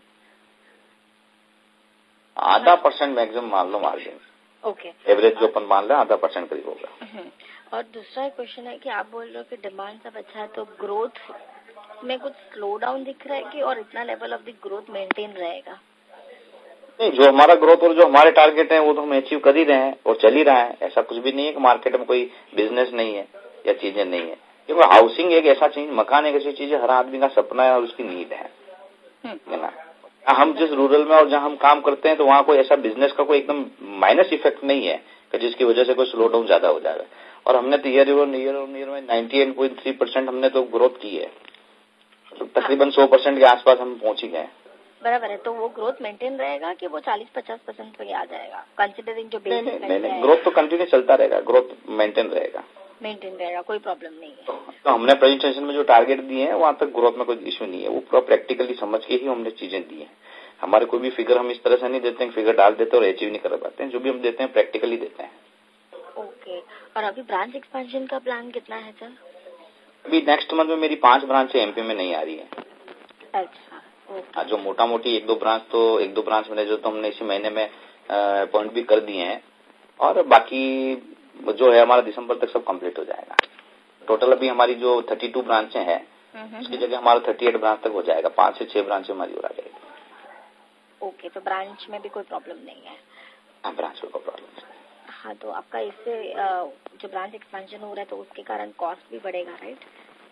आधा परसेंट मैक्सिमम मान लो मार्जिन। ओके, एवरेज जो अपन मान रहे हैं आधा परसेंट करीब होगा। और दूसरा क्वेश्चन है कि आप बोल रहे हो कि डिमांड सब अच्छा है, तो ग्रोथ में कुछ स्लो डाउन दिख रहा है कि और इतना level of the growth maintain रहेगा? नहीं, जो हमारा ग्रोथ और जो हमारे टारगेट है वो तो हम अचीव कर ही रहे हैं और चल ही रहा है। ऐसा कुछ भी नहीं है कि मार्केट में कोई बिजनेस नहीं है या चीजें नहीं है, क्योंकि हाउसिंग एक ऐसा चीज, मकान एक ऐसी चीज है, हर आदमी का सपना है और उसकी नीड है, है ना। हम जिस रूरल में और जहाँ हम काम करते हैं तो वहाँ कोई ऐसा बिजनेस का कोई एकदम माइनस इफेक्ट नहीं है कि जिसकी वजह से कोई स्लो डाउन ज्यादा हो जाएगा। और हमने तो ईयर ईयर ईयर में ninety eight point three percent हमने तो ग्रोथ की है, तो तकरीबन सौ परसेंट के आसपास हम पहुंच ही गए। बराबर है, तो वो ग्रोथ मेंटेन रहेगा कि वो चालीस पचास परसेंट पे आ जाएगा कंसिडरिंग जो बेस? नहीं नहीं नहीं, ग्रोथ तो कंटिन्यू चलता रहेगा, ग्रोथ मेंटेन रहेगा, मेंटेन रहेगा, कोई प्रॉब्लम नहीं है। तो हमने प्रेजेंटेशन में जो टारगेट दिए हैं वहाँ तक ग्रोथ में कोई इश्यू नहीं है, वो पूरा प्रैक्टिकली समझ के ही हमने चीजें दी हैं। हमारे कोई भी फिगर हम इस तरह से नहीं देते हैं, फिगर डाल देते और अचीव नहीं कर पाते हैं, जो भी हम देते हैं प्रैक्टिकली देते हैं। ओके, और अभी ब्रांच एक्सपेंशन का प्लान कितना है सर? अभी नेक्स्ट मंथ में मेरी पांच ब्रांच एमपी में नहीं आ रही है। अच्छा, हाँ, जो मोटा मोटी एक दो ब्रांच तो एक दो ब्रांच मैनेजर तो हमने इसी महीने में अपॉइंट भी कर दिए हैं, और बाकी जो है हमारा दिसंबर तक सब कंप्लीट हो जाएगा। टोटल अभी हमारी जो थर्टी टू ब्रांचें हैं उसकी जगह हमारा थर्टी एट ब्रांच तक हो जाएगा, पांच से छह ब्रांच हमारी हो जाएगी। ओके, तो ब्रांच में भी कोई प्रॉब्लम नहीं है? हाँ, ब्रांच में कोई प्रॉब्लम नहीं। हाँ, तो आपका इससे जो ब्रांच एक्सपेंशन हो रहा है तो उसके कारण कॉस्ट भी बढ़ेगा, राइट?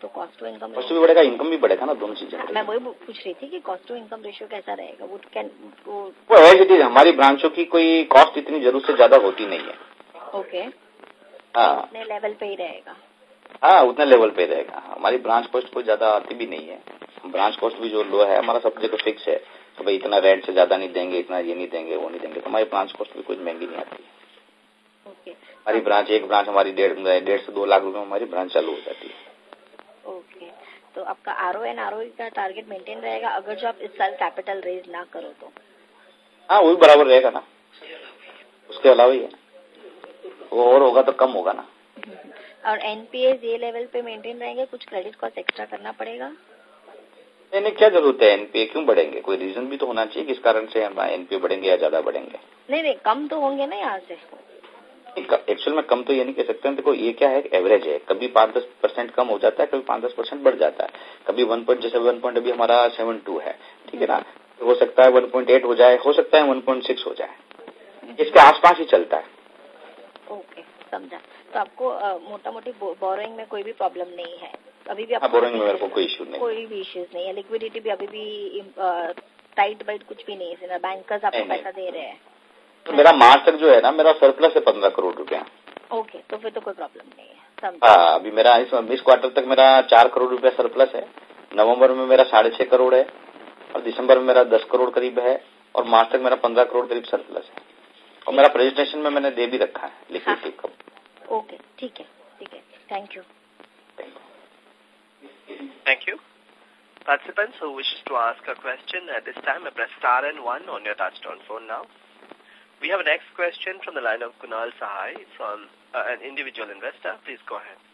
तो कॉस्ट टू इनकम कॉस्ट भी बढ़ेगा, इनकम भी बढ़ेगा ना, दोनों चीजें। मैं वही पूछ रही थी कि कॉस्ट टू इनकम रेशियो कैसा रहेगा? वो कैन वो एज इट इज हमारी ब्रांचों की कोई कॉस्ट इतनी जरूरत से ज्यादा होती नहीं है। ओके, हाँ, उतने लेवल पे ही रहेगा। हाँ, उतने लेवल पे रहेगा। हमारी ब्रांच कॉस्ट कोई ज्यादा आती भी नहीं है। ब्रांच कॉस्ट भी जो लो है हमारा सब जगह फिक्स है तो भाई इतना रेंट से ज्यादा नहीं देंगे, इतना ये नहीं देंगे, वो नहीं देंगे, तो हमारी ब्रांच कॉस्ट भी कुछ महंगी नहीं आती है। ओके, हमारी ब्रांच एक ब्रांच हमारी डेढ़ डेढ़ से दो लाख रुपए में हमारी ब्रांच चालू हो जाती है। ओके, तो आपका आरओ एंड आरओई का टारगेट मेंटेन रहेगा अगर जो आप इस साल कैपिटल रेज ना करो तो? हाँ, वो भी बराबर रहेगा ना, उसके अलावा ही है, वो और होगा तो कम होगा ना। और एनपीए ये लेवल पे मेंटेन रहेंगे, कुछ क्रेडिट कॉस्ट एक्स्ट्रा करना पड़ेगा? नहीं नहीं, क्या जरूरत है, एनपीए क्यों बढ़ेंगे? कोई रीजन भी तो होना चाहिए किस कारण से एनपीए बढ़ेंगे या ज्यादा बढ़ेंगे। नहीं नहीं, कम तो होंगे ना यहाँ से। एक्चुअल में कम तो ये नहीं कह सकते, देखो ये क्या है, एवरेज है, कभी पाँच दस परसेंट कम हो जाता है, कभी पाँच दस परसेंट बढ़ जाता है, कभी वन पॉइंट जैसे वन पॉइंट अभी हमारा सेवन टू है, ठीक है ना, हो सकता है वन पॉइंट एट हो जाए, हो सकता है वन पॉइंट सिक्स हो जाए, इसके आसपास ही चलता है। ओके, समझा। तो आपको मोटा मोटी बोरोइंग में कोई भी प्रॉब्लम नहीं है अभी भी? बोरोइंग में मेरे को कोई इश्यू नहीं, कोई भी इश्यूज नहीं है। लिक्विडिटी भी अभी भी टाइट बाइट कुछ भी नहीं है, बैंकर्स आपको पैसा दे रहे हैं? तो मेरा मार्च तक जो है ना, मेरा सरप्लस है पंद्रह करोड़ रुपया। ओके, तो फिर तो कोई प्रॉब्लम नहीं है, समझा। हाँ, अभी मेरा इस, इस क्वार्टर तक मेरा चार करोड़ रुपया सरप्लस है, नवंबर में मेरा साढ़े छह करोड़ है, और दिसंबर में मेरा दस करोड़ करीब है, और मार्च तक मेरा पंद्रह करोड़ करीब सरप्लस है, और मेरा प्रेजेंटेशन में मैंने दे भी रखा है लिक्विडिटी का। ओके, ठीक है, ठीक है, thank you. Thank you. Participants who wishes to ask a question at this time, press star and one on your touchtone phone now. We have a next question from the line of Kunal Sahai from uh, an individual investor. Please go ahead.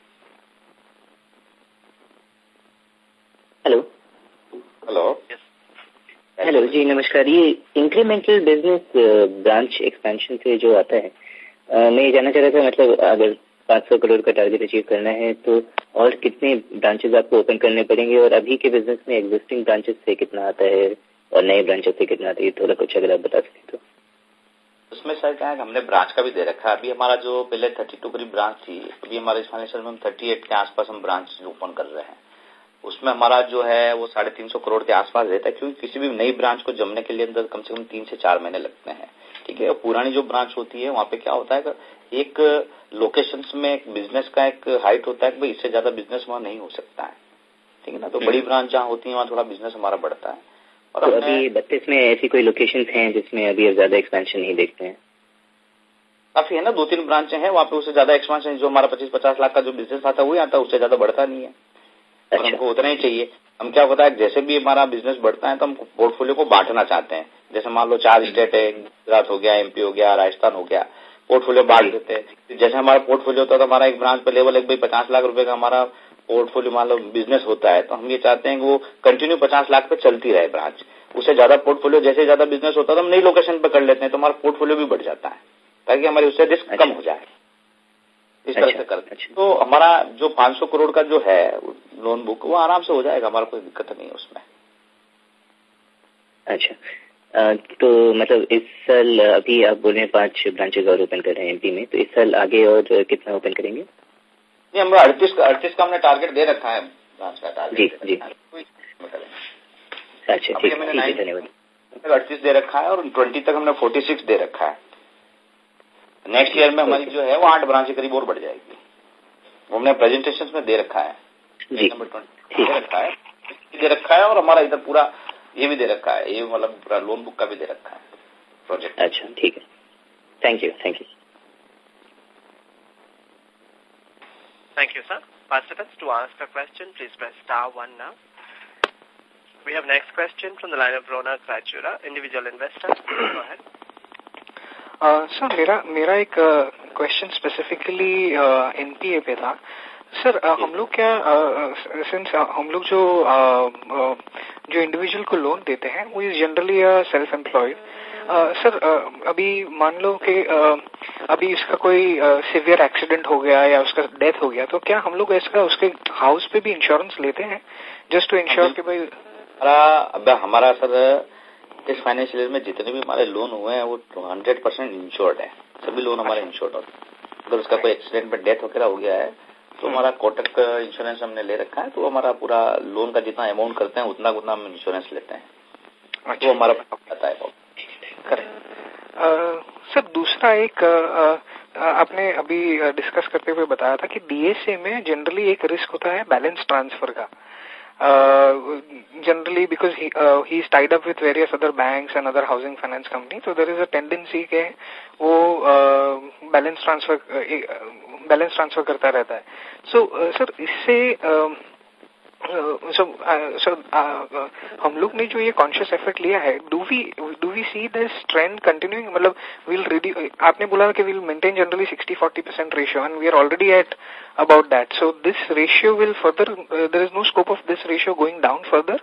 Hello hello Yes. Hello जी, नमस्कार। ये incremental business branch expansion से जो आता है, uh, मैं ये जानना चाह रहा था, मतलब अगर पाँच सौ करोड़ का टारगेट अचीव करना है तो और कितने ब्रांचेस आपको ओपन करने पड़ेंगे, और अभी के बिजनेस में एग्जिस्टिंग ब्रांचेस से कितना आता है और नए ब्रांचेस से कितना आता है, थोड़ा कुछ अगर आप बता सकें तो। उसमें सर क्या है, हमने ब्रांच का भी दे रखा है। अभी हमारा जो पहले थर्टी टू करीब ब्रांच थी, अभी हमारे इस फाइनेंशियल में हम थर्टी एट के आसपास हम ब्रांच ओपन कर रहे हैं। उसमें हमारा जो है वो साढ़े तीन सौ करोड़ के आसपास रहता है, क्योंकि किसी भी नई ब्रांच को जमने के लिए अंदर कम से कम तीन से चार महीने लगते हैं, ठीक है। और पुरानी जो ब्रांच होती है वहाँ पे क्या होता है, एक लोकेशन में एक बिजनेस का एक हाइट होता है कि भाई इससे ज्यादा बिजनेस वहाँ नहीं हो सकता है, ठीक है ना। तो बड़ी ब्रांच जहाँ होती है वहाँ थोड़ा बिजनेस हमारा बढ़ता है। और तो अभी बत्तीस में ऐसी कोई लोकेशन हैं जिसमें अभी ज्यादा एक्सपेंशन नहीं देखते हैं? काफी है ना, दो तीन ब्रांचें हैं वहाँ पे, उससे ज्यादा एक्सपेंशन जो हमारा पच्चीस पचास लाख का जो बिजनेस आता है वही आता है, उससे ज्यादा बढ़ता नहीं है। और हमको उतना ही चाहिए। हम क्या होता है, जैसे भी हमारा बिजनेस बढ़ता है तो हम पोर्टफोलियो को बांटना चाहते हैं। जैसे मान लो चार स्टेट है, गुजरात हो गया, एमपी हो गया, राजस्थान हो गया, पोर्टफोलियो बांट देते हैं। जैसे हमारा पोर्टफोलियो होता है तो हमारा एक ब्रांच पे लेवल एक भाई पचास लाख रुपए का हमारा पोर्टफोलियो मान लो बिजनेस होता है, तो हम ये चाहते हैं कि वो कंटिन्यू पचास लाख पे चलती रहे ब्रांच। उससे ज्यादा पोर्टफोलियो जैसे ज्यादा बिजनेस होता है तो हम नई लोकेशन पे कर लेते हैं, तो हमारा पोर्टफोलियो भी बढ़ जाता है, ताकि हमारी उससे रिस्क कम हो जाए। इस तरह से करते हैं। तो हमारा जो पाँच सौ करोड़ का जो है लोन बुक, वो आराम से हो जाएगा, हमारा कोई दिक्कत नहीं है उसमें। अच्छा, आ, तो मतलब इस साल अभी आप बोल रहे हैं पांच ब्रांचेस और ओपन कर रहे हैं एमपी में, तो इस साल आगे और कितना ओपन करेंगे? नहीं, हम अड़तीस का अड़तीस का हमने टारगेट दे रखा है, ब्रांच का टारगेट। जी जी, अच्छा ठीक है, धन्यवाद। अड़तीस दे रखा है और ट्वेंटी तक हमने फोर्टी सिक्स दे रखा है। नेक्स्ट ईयर में हमारी जो है वो आठ ब्रांचें करीब और बढ़ जाएगी, वो हमने प्रेजेंटेशन में दे रखा है। नंबर ट्वेंटी दे रखा है, दे रखा है, और हमारा इधर पूरा ये भी दे रखा है, ये मतलब पूरा लोन बुक का भी दे रखा है प्रोजेक्ट। अच्छा ठीक है, thank you thank you Thank you, sir. Participants, to ask a question, please press star one now. We have next question from the line of Ronak Rajura, individual investor. Go ahead. Sir uh, मेरा मेरा एक question specifically NPA पे था sir. uh, हम लोग क्या since uh, uh, हम लोग जो uh, uh, जो इंडिविजुअल को लोन देते हैं वो is generally self employed. Sir अभी मान लो कि uh, अभी इसका कोई सिवियर uh, एक्सीडेंट हो गया या उसका डेथ हो गया, तो क्या हम लोग इसका उसके हाउस पे भी इंश्योरेंस लेते हैं जस्ट टू इंश्योर कि भाई हमारा हमारा सर इस फाइनेंशियल ईयर में जितने भी हमारे लोन हुए हैं वो हंड्रेड परसेंट इंश्योर्ड है, सभी लोन हमारे इंश्योर्ड होते हैं। अगर उसका कोई एक्सीडेंट में डेथ वगैरह हो गया है तो हमारा कोटक इंश्योरेंस हमने ले रखा है, तो हमारा पूरा लोन का जितना अमाउंट करते हैं उतना उतना हम इंश्योरेंस लेते हैं। अच्छा। तो हमारा पता है। करेक्ट। सर दूसरा एक uh, आपने अभी डिस्कस करते हुए बताया था कि डीएसए में जनरली एक रिस्क होता है बैलेंस ट्रांसफर का, generally because he is tied up with various other banks and other housing finance company, तो देयर इज अ टेंडेंसी के वो बैलेंस ट्रांसफर बैलेंस ट्रांसफर करता रहता है। सो so, सर uh, इससे uh, सो सो हम लोग ने जो ये कॉन्शियस एफर्ट लिया है, do we do we see this trend continuing, मतलब विल रिड्यूस, आपने बोला कि will maintain generally sixty forty percent ratio and we are already at about that, so this ratio will further, there is no scope of this ratio going down further?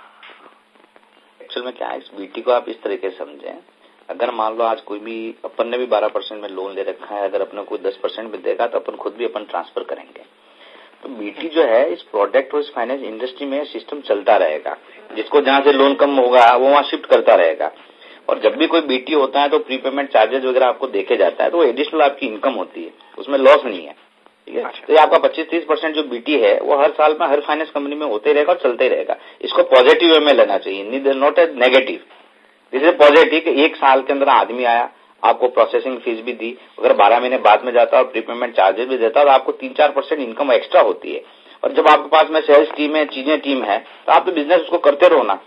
Actual में क्या है, इस BT को आप इस तरीके से समझें, अगर मान लो आज कोई भी, अपन ने भी बारह परसेंट में लोन ले रखा है, अगर अपने कोई दस परसेंट में देगा तो अपन खुद भी अपन ट्रांसफर करेंगे। तो बीटी जो है इस प्रोडक्ट और इस फाइनेंस इंडस्ट्री में सिस्टम चलता रहेगा, जिसको जहां से लोन कम होगा वो वहां शिफ्ट करता रहेगा। और जब भी कोई बीटी होता है तो प्रीपेमेंट चार्जेस वगैरह आपको देखे जाता है, तो वो एडिशनल आपकी इनकम होती है, उसमें लॉस नहीं है। ठीक है। तो ये आपका पच्चीस तीस परसेंट जो बीटी है वो हर साल में हर फाइनेंस कंपनी में होते रहेगा और चलते रहेगा। इसको पॉजिटिव वे में लेना चाहिए, not a negative. This is positive कि एक साल के अंदर आदमी आया, आपको प्रोसेसिंग फीस भी दी, अगर बारह महीने बाद में जाता है और प्रीपेमेंट चार्जेस भी देता है तो आपको तीन चार परसेंट इनकम एक्स्ट्रा होती है। और जब आपके पास में सेल्स टीम है, चीजें टीम है, तो आप तो बिजनेस उसको करते रहो ना,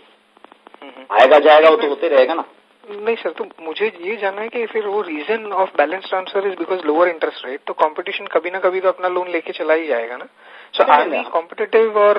आएगा जाएगा वो तो होते रहेगा ना। नहीं सर, तो मुझे ये जानना है कि फिर वो reason of balance transfer is because lower interest rate, तो कंपटीशन कभी ना कभी तो अपना लोन लेके चला ही जाएगा ना। So are we competitive? और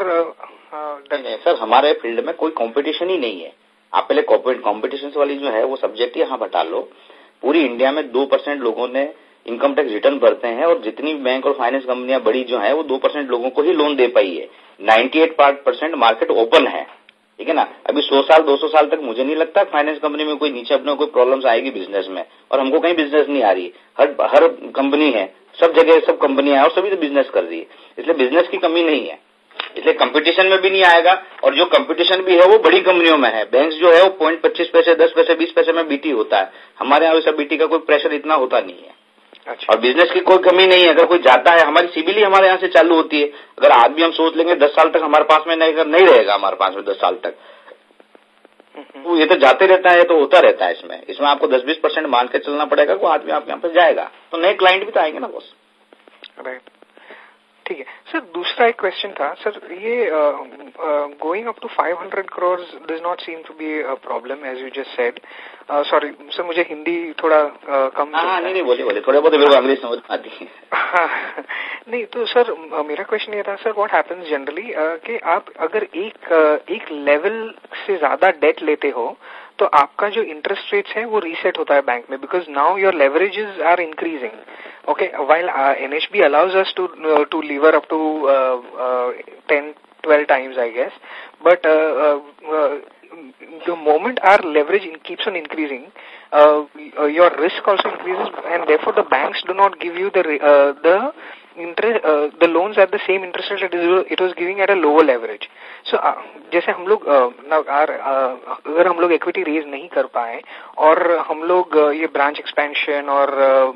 नहीं सर, हमारे फील्ड में कोई कॉम्पिटिशन ही नहीं है। आप पहले कॉम्पिटिशन वाली जो है वो सब्जेक्ट यहाँ बता लो। पूरी इंडिया में दो परसेंट लोगों ने इनकम टैक्स रिटर्न भरते हैं और जितनी बैंक और फाइनेंस कंपनियां बड़ी जो है वो दो परसेंट लोगों को ही लोन दे पाई है। अट्ठानवे परसेंट मार्केट ओपन है। ठीक है ना। अभी सौ साल दो सौ साल तक मुझे नहीं लगता फाइनेंस कंपनी में कोई नीचे अपने कोई प्रॉब्लम्स आएगी बिजनेस में, और हमको कहीं बिजनेस नहीं आ रही। हर हर कंपनी है, सब जगह सब कंपनियां हैं और सभी तो बिजनेस कर रही है, इसलिए बिजनेस की कमी नहीं है। इसलिए कंपटीशन में भी नहीं आएगा, और जो कंपटीशन भी है वो बड़ी कंपनियों में है। बैंक्स जो है वो पॉइंट पच्चीस पैसे दस पैसे बीस पैसे में बीटी होता है, हमारे यहाँ वैसा बीटी का कोई प्रेशर इतना होता नहीं है। अच्छा। और बिजनेस की कोई कमी नहीं है। अगर कोई जाता है, हमारी सिबिल ही हमारे यहाँ से चालू होती है। अगर आज भी हम सोच लेंगे दस साल तक हमारे पास में नहीं, अगर नहीं रहेगा हमारे पास में दस साल तक, तो ये तो जाते रहता है, तो होता रहता है। इसमें इसमें आपको दस बीस परसेंट मान के चलना पड़ेगा, कोई आदमी आपके यहाँ पर जाएगा तो नए क्लाइंट भी तो आएंगे ना बॉस। राइट, ठीक है सर। दूसरा एक क्वेश्चन था सर, ये going up to five hundred crore does not seem to be a problem as you just said. Sorry sir, मुझे हिंदी थोड़ा uh, कम। हाँ, नहीं नहीं बोले बोले थोड़े बहुत मेरे को अंग्रेजी समझ आती है। हाँ, नहीं तो सर uh, मेरा क्वेश्चन ये था सर, व्हाट हैपेंस जनरली कि आप अगर एक uh, एक लेवल से ज्यादा डेट लेते हो तो आपका जो इंटरेस्ट रेट्स है वो रीसेट होता है बैंक में, because now your leverages are increasing. Okay, while uh, N H B allows us to uh, to lever up to uh, uh, ten, twelve times, I guess, but uh, uh, uh, the moment our leverage in, keeps on increasing, uh, uh, your risk also increases, and therefore the banks do not give you the uh, the interest, uh, the loans at the same interest rate that it was giving at a lower leverage. So, uh, जैसे हम लोग अगर हम लोग equity raise नहीं कर पाए और हम लोग ये ब्रांच एक्सपेंशन और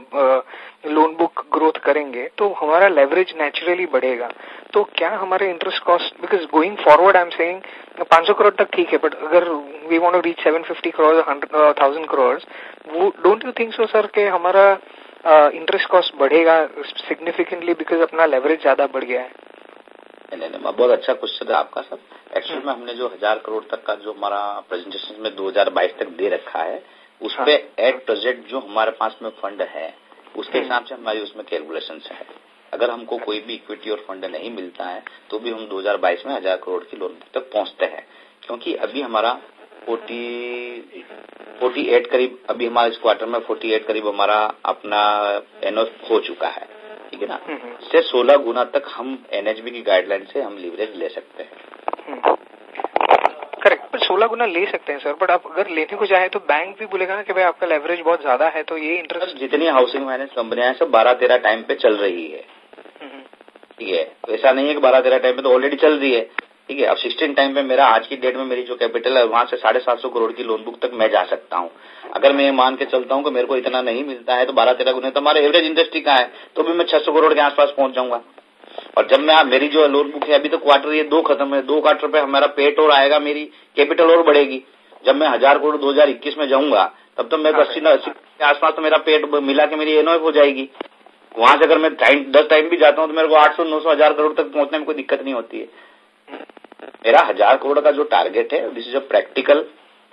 लोन बुक ग्रोथ करेंगे तो हमारा लेवरेज नेचुरली बढ़ेगा. तो क्या हमारे interest cost, because going forward I am saying पाँच सौ करोड़ तक ठीक है, बट अगर we want to reach seven fifty crore thousand crore, don't you think so sir कि हमारा इंटरेस्ट uh, कॉस्ट बढ़ेगा सिग्निफिकेंटली बिकॉज अपना लेवरेज ज्यादा बढ़ गया है? नहीं नहीं, बहुत अच्छा क्वेश्चन है आपका सर. एक्चुअली में हमने जो हजार करोड़ तक का जो हमारा प्रेजेंटेशन में दो हजार बाईस तक दे रखा है, उस पे एट प्रेजेंट जो हमारे पास में फंड है उसके हिसाब से हमारी उसमें कैलकुलेशन है. अगर हमको कोई भी इक्विटी और फंड नहीं मिलता है तो भी हम दो हजार बाईस में हजार करोड़ की लोन तक पहुंचते हैं, क्योंकि अभी हमारा फोर्टी फोर्टी एट करीब, अभी हमारे इस क्वार्टर में फोर्टी एट करीब हमारा अपना एनओएफ हो चुका है. ठीक है ना. से सोलह गुना तक हम एनएचबी की गाइडलाइन से हम लीवरेज ले सकते हैं. करेक्ट, पर सोलह गुना ले सकते हैं सर, बट आप अगर लेने को चाहे तो बैंक भी बोलेगा ना कि भाई आपका लेवरेज बहुत ज्यादा है, तो ये इंटरेस्ट जितनी हाउसिंग फाइनेंस कंपनियां हैं सब बारह तेरह टाइम पे चल रही है. ठीक है, तो ऐसा नहीं है कि बारह तेरह टाइम पे तो ऑलरेडी चल रही है. ठीक है, अब सिक्सटीन टाइम पे मेरा आज की डेट में मेरी जो कैपिटल है वहां से साढ़े सात सौ करोड़ की लोन बुक तक मैं जा सकता हूँ. अगर मैं ये मान के चलता हूँ कि मेरे को इतना नहीं मिलता है तो बारह तेरह गुना तो हमारे एवरेज इंडस्ट्री का है, तो भी मैं छह सौ करोड़ के आसपास पहुंच जाऊंगा. और जब मैं मेरी जो लोन बुक है अभी तो क्वार्टर ये दो खत्म है, दो क्वार्टर पे हमारा पेट और आएगा, मेरी कैपिटल और बढ़ेगी। जब मैं हजार करोड़ दो हजार इक्कीस में जाऊंगा तब तो मैं अस्सी अस्सी के आसपास तो मेरा पेट मिला के मेरी एनओएफ हो जाएगी। वहां से अगर मैं टाइम दस टाइम भी जाता हूँ तो मेरे को आठ सौ नौ सौ हजार करोड़ तक पहुंचने में कोई दिक्कत नहीं होती है। मेरा हजार करोड़ का जो टारगेट है दिस इज अ प्रैक्टिकल,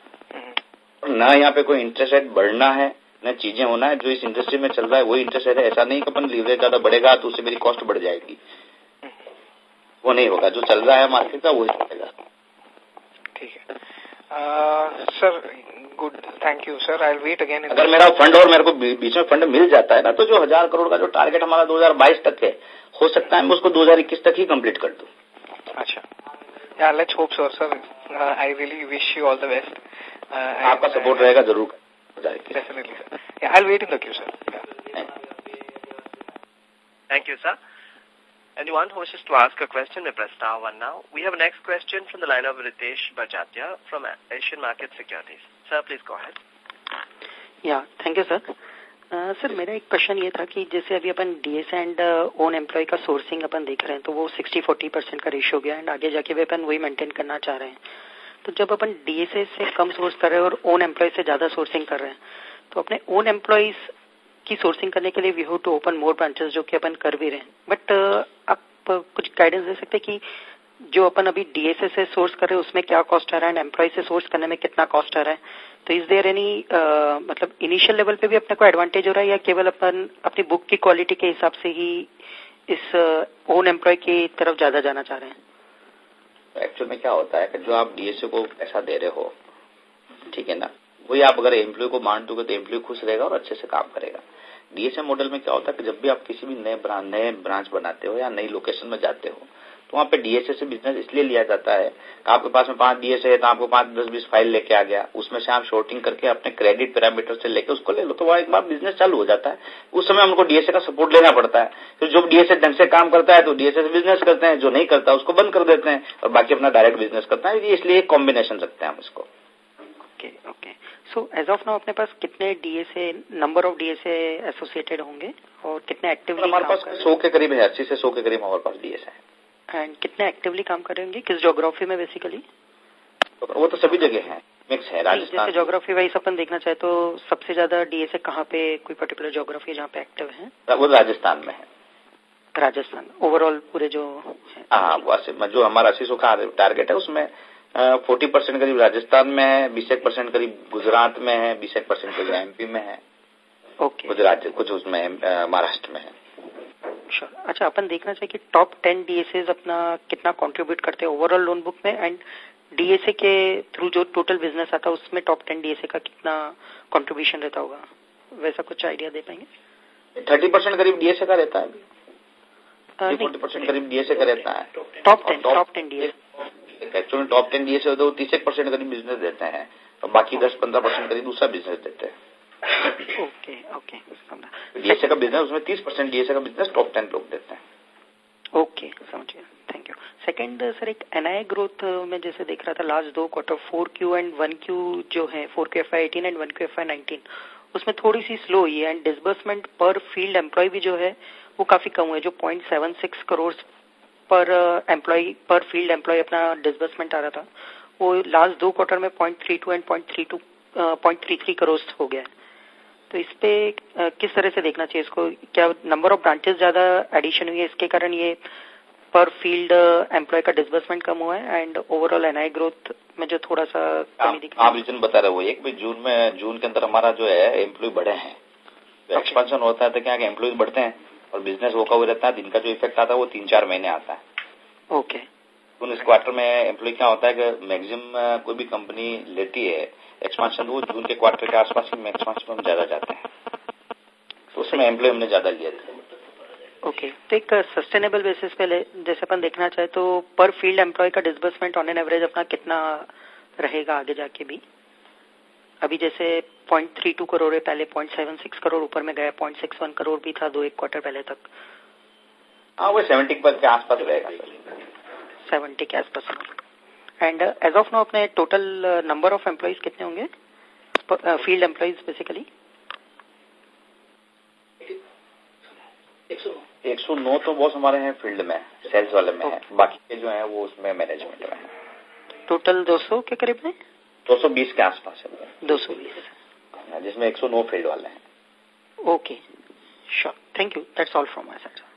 न यहाँ पे कोई इंटरेस्ट रेट बढ़ना है न चीजें होना है। जो इस इंडस्ट्री में चल रहा है वही इंटरेस्ट रेट है। ऐसा नहीं कि अपन लीवरेज ज्यादा बढ़ेगा तो उससे मेरी कॉस्ट बढ़ जाएगी, वो नहीं होगा। जो चल रहा है मार्केट का वही चलेगा। ठीक है sir, good, thank you sir. I will wait again. अगर मेरा फंड और मेरे को बीच में फंड मिल जाता है ना तो जो हजार करोड़ का जो टारगेट हमारा दो हजार बाईस तक है, हो सकता है मैं उसको दो हजार इक्कीस तक ही कंप्लीट कर दूं। अच्छा, या let's hope so sir. I really wish you all the best. आपका सपोर्ट रहेगा जरूर। Definitely, sir. Yeah, I'll wait in the queue, sir. Yeah. Thank you, sir. Anyone who wishes to ask a question may press star one now. We have a next question from the line of Ritesh Bajatya from Asian Market Securities. Sir, please go ahead. Yeah, thank you, sir. Uh, sir मेरा एक question ये था कि जैसे अभी अपन DS and own employ का sourcing अपन देख रहे हैं तो वो सिक्सटी फोर्टी परसेंट का रेशियो गया एंड आगे जाके भी अपन वही मेंटेन करना चाह रहे हैं। तो जब अपन डीएसए से कम सोर्स कर रहे हैं और ओन एम्प्लॉय से ज्यादा सोर्सिंग कर रहे हैं तो अपने ओन एम्प्लॉयज की सोर्सिंग करने के लिए we have to open more branches, जो कि अपन कर भी रहे हैं। बट uh, आप uh, कुछ गाइडेंस दे सकते हैं कि जो अपन अभी डीएसए से सोर्स कर रहे हैं उसमें क्या कॉस्ट आ रहा है एंड एम्प्लॉय से सोर्स करने में कितना कॉस्ट आ रहा है? तो इज देयर एनी मतलब इनिशियल लेवल पे भी अपने को एडवांटेज हो रहा है या केवल अपन अपनी बुक की क्वालिटी के हिसाब से ही इस ओन uh, एम्प्लॉय की तरफ ज्यादा जाना चाह रहे हैं? एक्चुअल में क्या होता है कि जो आप डीएसए को पैसा दे रहे हो, ठीक है ना, वही आप अगर एम्प्लॉय को बांट दोगे तो एम्प्लॉय खुश रहेगा और अच्छे से काम करेगा। डीएसए मॉडल में क्या होता है कि जब भी आप किसी भी नए ब्रांच नए ब्रांच बनाते हो या नई लोकेशन में जाते हो तो वहाँ पे डीएसए से बिजनेस इसलिए लिया जाता है कि आपके पास में पांच डीएसए है तो आपको पांच दस बीस फाइल लेके आ गया, उसमें से आप शॉर्टिंग करके अपने क्रेडिट पैरामीटर से लेके उसको ले लो तो वहाँ एक बार बिजनेस चालू हो जाता है। उस समय हमको डीएसए का सपोर्ट लेना पड़ता है। तो जो डीएसए ढंग से काम करता है तो डीएसए से बिजनेस करते हैं, जो नहीं करता उसको बंद कर देते हैं और बाकी अपना डायरेक्ट बिजनेस करता है। इसलिए एक कॉम्बिनेशन रखते हैं हम इसको। Okay okay so as of now अपने पास कितने DSA number of DSA associated होंगे और कितने एक्टिवली? हमारे पास सौ के करीब है, अस्सी से सौ के करीब हमारे पास डीएसए है। एंड कितने एक्टिवली काम कर रहे होंगे किस ज्योग्राफी में बेसिकली? वो तो सभी जगह है, मिक्स है। राजस्थान जैसे ज्योग्राफी वाइज अपन देखना चाहे तो सबसे ज्यादा डीएसए कहाँ पे, कोई पर्टिकुलर ज्योग्राफी जहाँ पे एक्टिव है? वो राजस्थान में है। राजस्थान ओवरऑल पूरे जो हाँ, जो हमारा अस्सी सौ का टारगेट है उसमें फोर्टी परसेंट करीब राजस्थान में है, बीस एक परसेंट करीब गुजरात में है, बीस एक परसेंट करीब एमपी में है, ओके कुछ राज्य कुछ उसमें महाराष्ट्र में है। Sure. अच्छा, अपन देखना चाहिए कि टॉप टेन डीएसए अपना कितना कंट्रीब्यूट करते हैं ओवरऑल लोन बुक में एंड डीएसए के थ्रू जो टोटल बिजनेस आता है उसमें टॉप टेन डीएसए का कितना कंट्रीब्यूशन रहता होगा, वैसा कुछ आइडिया दे पाएंगे? थर्टी परसेंट करीब डीएसए का रहता है, फोर्टी परसेंट करीब डीएसए का रहता है। Top ten top ten DSA actually top ten DSA होते हैं तीस एक परसेंट करीब बिजनेस देते हैं और बाकी दस पंद्रह परसेंट करीब दूसरा बिजनेस देते हैं। ओके ओके डीएसए का बिजनेस उसमें तीस परसेंट डीएसए का बिजनेस टॉप टेन लोग देते हैं। ओके समझ गया, थैंक यू। सेकंड सर, एक एनआई ग्रोथ में जैसे देख रहा था लास्ट दो quarter four Q and one Q जो है four Q F I eighteen and one Q F I nineteen उसमें थोड़ी सी स्लो हुई है एंड डिसबर्समेंट पर फील्ड एम्प्लॉय भी जो है वो काफी कम हुआ है। जो point seven six crore per employee per field employee अपना डिसबर्समेंट आ रहा था वो लास्ट दो क्वार्टर में point three two and point three two point three three crore हो गया है। तो इस पे किस तरह से देखना चाहिए इसको? क्या नंबर ऑफ ब्रांचेस ज्यादा एडिशन हुई है इसके कारण ये पर फील्ड एम्प्लॉय का डिसबर्समेंट कम हुआ है एंड ओवरऑल एनआई ग्रोथ में जो थोड़ा सा कमी दिखी? आप रीजन बता रहे हो एक भी जून में जून के अंदर हमारा जो है एम्प्लॉय बढ़े हैं, एक्सपेंशन होता है तो क्या एम्प्लॉय बढ़ते हैं और बिजनेस वो हुआ रहता है, दिन का जो इफेक्ट आता है वो तीन चार महीने आता है। ओके जून इस क्वार्टर में एम्प्लॉय क्या होता है कि मैक्सिमम कोई भी कंपनी लेती है एक्सपेंशन वो जून के क्वार्टर के आसपास में एक्सपेंशन में ज्यादा जाते हैं, तो उसमें एम्प्लॉय हमने ज्यादा लिए थे। ओके तो एक सस्टेनेबल बेसिस पे जैसे अपन देखना चाहे तो पर फील्ड एम्प्लॉय का डिसबर्समेंट ऑन एन एवरेज अपना कितना रहेगा आगे जाके भी? अभी जैसे पॉइंट थ्री टू करोड़ है, पहले पॉइंट सेवन सिक्स करोड़ ऊपर में गया, पॉइंट सिक्स वन करोड़ भी था दो एक क्वार्टर पहले तक। हाँ वो सेवेंटी के आसपास रहेगा, सेवेंटी के आसपास। एंड एज ऑफ नाउ अपने टोटल नंबर ऑफ एम्प्लॉइज कितने होंगे फील्ड एम्प्लॉइज बेसिकली? एक सौ नौ तो बॉस हमारे हैं फील्ड में, सेल्स वाले में है, बाकी के जो है वो उसमें मैनेजमेंट में है। टोटल दो सौ के करीब में, दो सौ बीस के आसपास है, दो सौ बीस, जिसमें एक सौ नौ फील्ड वाले हैं। Okay, sure, thank you, that's all from my side.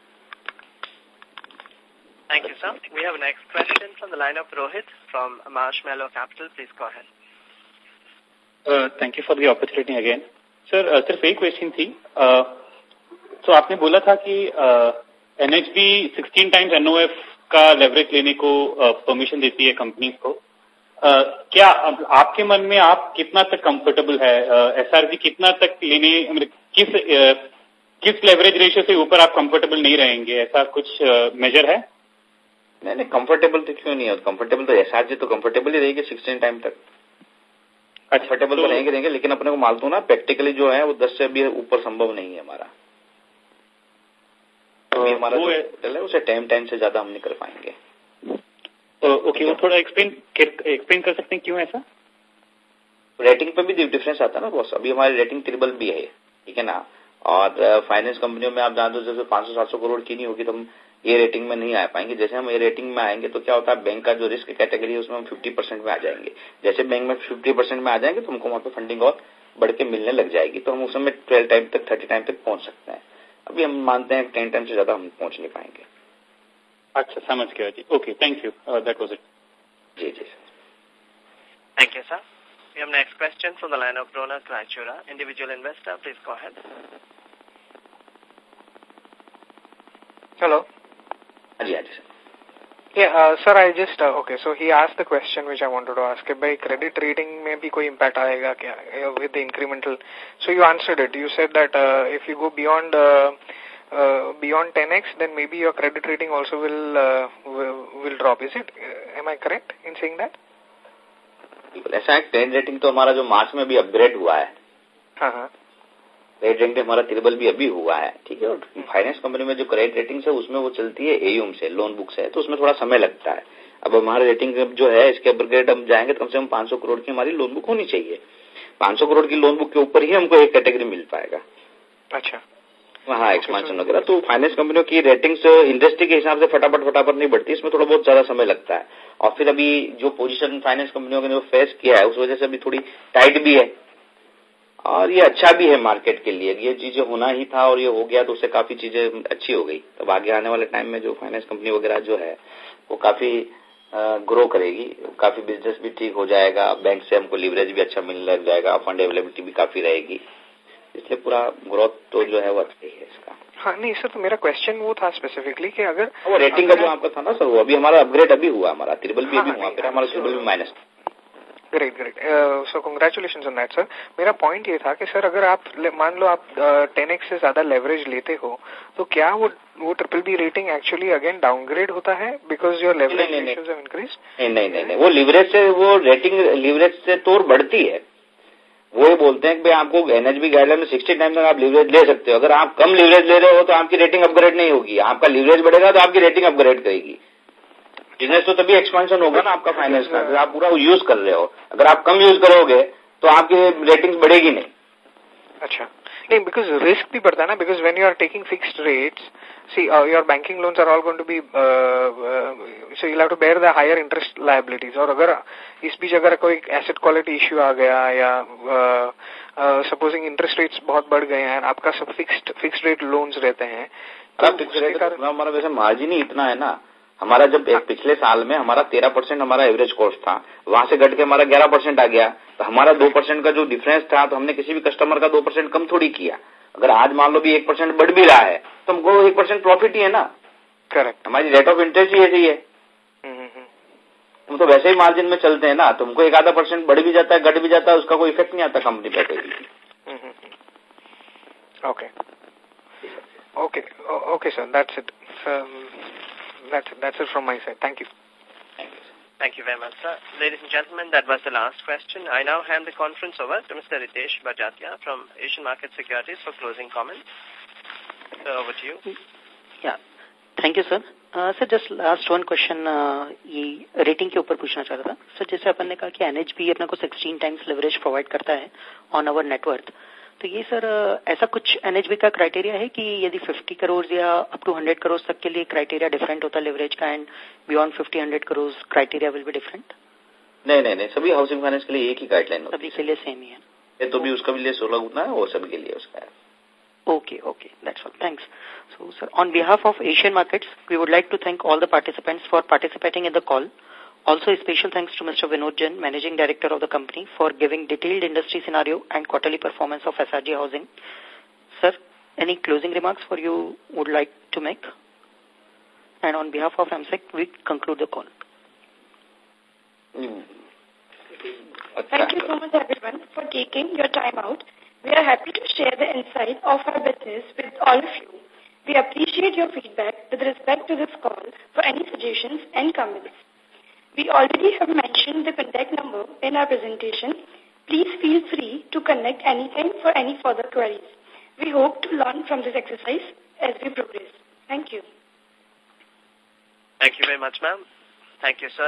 Thank you, sir. We have a next question from the line of Rohit from Marshmallow Capital. Please go ahead. Uh, thank you for the opportunity again. Sir, uh, सिर्फ एक question थी। uh, तो आपने बोला था कि N H B sixteen times N O F का leverage लेने को परमिशन uh, देती है कंपनीज को। uh, क्या अब आपके मन में आप कितना तक कंफर्टेबल है, एस आर जी कितना तक लेने, किस uh, किस लेवरेज रेशियो से ऊपर आप कंफर्टेबल नहीं रहेंगे, ऐसा कुछ मेजर uh, है? नहीं नहीं, कंफर्टेबल तो क्यों नहीं है, कंफर्टेबल तो एसआरजी तो कंफर्टेबल ही रहेगी सिक्सटीन टाइम तक। कंफर्टेबल तो, तो रहेंगे रहेंगे लेकिन अपने को मालूम ना प्रैक्टिकली जो है वो दस से भी ऊपर संभव नहीं है हमारा। अभी हमारा जो होटल है उसे टाइम टाइम से ज्यादा हम नहीं कर पाएंगे। तो ओके, वो थोड़ा एक्सप्लेन एक्सप्लेन कर सकते हैं क्यों ऐसा? रेटिंग पे भी डिफरेंस आता है ना बॉस। अभी हमारी रेटिंग ट्रिपल बी है, ठीक है ना, और फाइनेंस कंपनियों में आप जानते हो जैसे पांच सौ सात सौ करोड़ की नहीं होगी तो हम ये रेटिंग में नहीं आ पाएंगे। जैसे हम ये रेटिंग में आएंगे तो क्या होता है, बैंक का जो रिस्क कैटेगरी है उसमें हम फिफ्टी परसेंट में आ जाएंगे। जैसे बैंक में फिफ्टी परसेंट में आ जाएंगे तो हमको वहां पर फंडिंग और बढ़ के मिलने लग जाएगी, तो हम उसमें ट्वेल्व टाइम तक थर्टी टाइम तक पहुंच सकते हैं। अभी हम मानते हैं टेन टाइम से ज्यादा हम पहुंच नहीं पाएंगे। अच्छा, समझ गया जी। Okay, thank you, that was it. जी जी sir, thank you sir. We have next question from the line of Ronak Raichura, individual investor. Please go ahead. Hello. हाँ जी sir. Yeah, uh, sir, I just uh, okay. So he asked the question which I wanted to ask. By credit rating में भी कोई impact आएगा क्या with the incremental? So you answered it. You said that uh, if you go beyond uh, uh, beyond ten x, then maybe your credit rating also will uh, will, will drop. Is it? Uh, am I correct in saying that? ऐसा है, credit rating तो हमारा जो मार्च में भी upgrade हुआ है। हाँ हाँ, क्रेडिट रेटिंग हमारा ट्रिपल भी अभी हुआ है, ठीक है। और फाइनेंस कंपनी में जो क्रेडिट रेटिंग है उसमें वो चलती है एयूएम से, लोन बुक से, तो उसमें थोड़ा समय लगता है। अब हमारे रेटिंग जो है इसके अपग्रेड हम जाएंगे तो कम से कम पांच सौ करोड़ की हमारी लोन बुक होनी चाहिए। पांच सौ करोड़ की लोन बुक के ऊपर ही हमको एक कैटेगरी मिल पाएगा। अच्छा, हाँ, एक्सपेंशन वगैरह। तो फाइनेंस कंपनियों की रेटिंग्स इंडस्ट्री के हिसाब से फटाफट फटाफट नहीं बढ़ती, इसमें थोड़ा बहुत ज्यादा समय लगता है। और फिर अभी जो पोजीशन फाइनेंस कंपनियों ने फेस किया है उस वजह से अभी थोड़ी टाइट भी है, और ये अच्छा भी है मार्केट के लिए। ये चीजें होना ही था और ये हो गया तो उससे काफी चीजें अच्छी हो गई। तब आगे आने वाले टाइम में जो फाइनेंस कंपनी वगैरह जो है वो काफी ग्रो करेगी, काफी बिजनेस भी ठीक हो जाएगा, बैंक से हमको लीवरेज भी अच्छा मिलने लग जाएगा, फंड अवेलेबिलिटी भी काफी रहेगी, इसलिए पूरा ग्रोथ तो जो है वो अच्छा ही है इसका। हाँ नहीं सर, तो मेरा क्वेश्चन वो था स्पेसिफिकली कि अगर वो रेटिंग का जो आपका था ना सर, वो अभी हमारा अपग्रेड अभी हुआ, हमारा ट्रिपल बी अभी हुआ, फिर हमारा triple B minus. Great great, so congratulations on that sir. मेरा पॉइंट ये था कि सर अगर आप मान लो आप टेन एक्स से ज्यादा लेवरेज लेते हो तो क्या वो वो triple B rating actually again downgrade होता है because your leverage ratios have increased? नहीं नहीं नहीं नहीं, वो लीवरेज से, वो रेटिंग लीवरेज से तो बढ़ती है। वो ये बोलते हैं कि भाई आपको एनएचबी गाइडलाइन में सिक्सटी टाइम तक आप लीवरेज ले सकते हो। अगर आप कम लीवरेज ले रहे हो तो आपकी रेटिंग अपग्रेड नहीं होगी, आपका लीवरेज बढ़ेगा तो आपकी रेटिंग अपग्रेड करेगी। बिजनेस तो तभी एक्सपेंशन होगा ना आपका फाइनेंस का, अगर आप पूरा यूज कर रहे हो। अगर आप कम यूज करोगे तो आपकी रेटिंग बढ़ेगी नहीं। अच्छा, नहीं, बिकॉज रिस्क भी बढ़ता है ना, because when you are taking fixed rates, see your banking loans are all going to be, so you have to bear the higher interest liabilities. और अगर इस बीच अगर कोई एसेट क्वालिटी इश्यू आ गया या सपोजिंग इंटरेस्ट रेट्स बहुत बढ़ गए हैं, आपका सब फिक्स्ड फिक्स्ड रेट लोन्स रहते हैं, तो हमारा वैसे मार्जिन ही इतना है ना। हमारा जब एक पिछले साल में हमारा तेरह परसेंट हमारा एवरेज कॉस्ट था, वहां से घट के हमारा ग्यारह परसेंट आ गया, तो हमारा दो परसेंट का जो डिफरेंस था तो हमने किसी भी कस्टमर का दो परसेंट कम थोड़ी किया। अगर आज मान लो भी एक परसेंट बढ़ भी रहा है तो हमको एक परसेंट प्रॉफिट ही है ना। करेक्ट, हमारी रेट ऑफ इंटरेस्ट ही ऐसी है। हम तो वैसे ही मार्जिन में चलते हैं ना, तुमको एक आधा परसेंट बढ़ भी जाता है, घट भी जाता है, उसका कोई इफेक्ट नहीं आता कंपनी पे कोई। Okay okay okay sir, that's it. That's it. That's it from my side. Thank you. Thank you, Thank you very much, sir. Ladies and gentlemen, that was the last question. I now hand the conference over to Mister Ritesh Bajatia from Asian Market Securities for closing comments. So, over to you. Yeah. Thank you, sir. Uh, sir, just last one question. Uh, ये rating के ऊपर पूछना चाह रहा था sir. जैसे अपन ने कहा कि एनएचबी अपने को सिक्सटीन टाइम्स लेवरेज प्रोवाइड करता है ऑन आवर नेटवर्थ, तो ये सर ऐसा कुछ एनएचबी का क्राइटेरिया है कि यदि फिफ्टी करोड़ या अप टू हंड्रेड करोड़ तक के लिए क्राइटेरिया डिफरेंट होता है लेवरेज का and beyond fifty hundred crore criteria will be different? नहीं नहीं नहीं, सभी हाउसिंग फाइनेंस के लिए एक ही गाइडलाइन होती है, सभी के लिए सेम ही है। ये तो भी उसका भी लिए सोलह गुना है और सभी के लिए उसका है। Okay, okay, that's all. Thanks. So, sir, on behalf of Asian Markets, we would like to thank all the participants for participating in the call. Also, a special thanks to Mister Vinod Jain, Managing Director of the company, for giving detailed industry scenario and quarterly performance of S R G Housing. Sir, any closing remarks for you would like to make? And on behalf of M S E C, we conclude the call. Hmm. Thank you so much, everyone, for taking your time out. We are happy to share the insight of our business with all of you. We appreciate your feedback with respect to this call for any suggestions and comments. We already have mentioned the contact number in our presentation. Please feel free to connect anytime for any further queries. We hope to learn from this exercise as we progress. Thank you. Thank you very much, ma'am. Thank you, sir.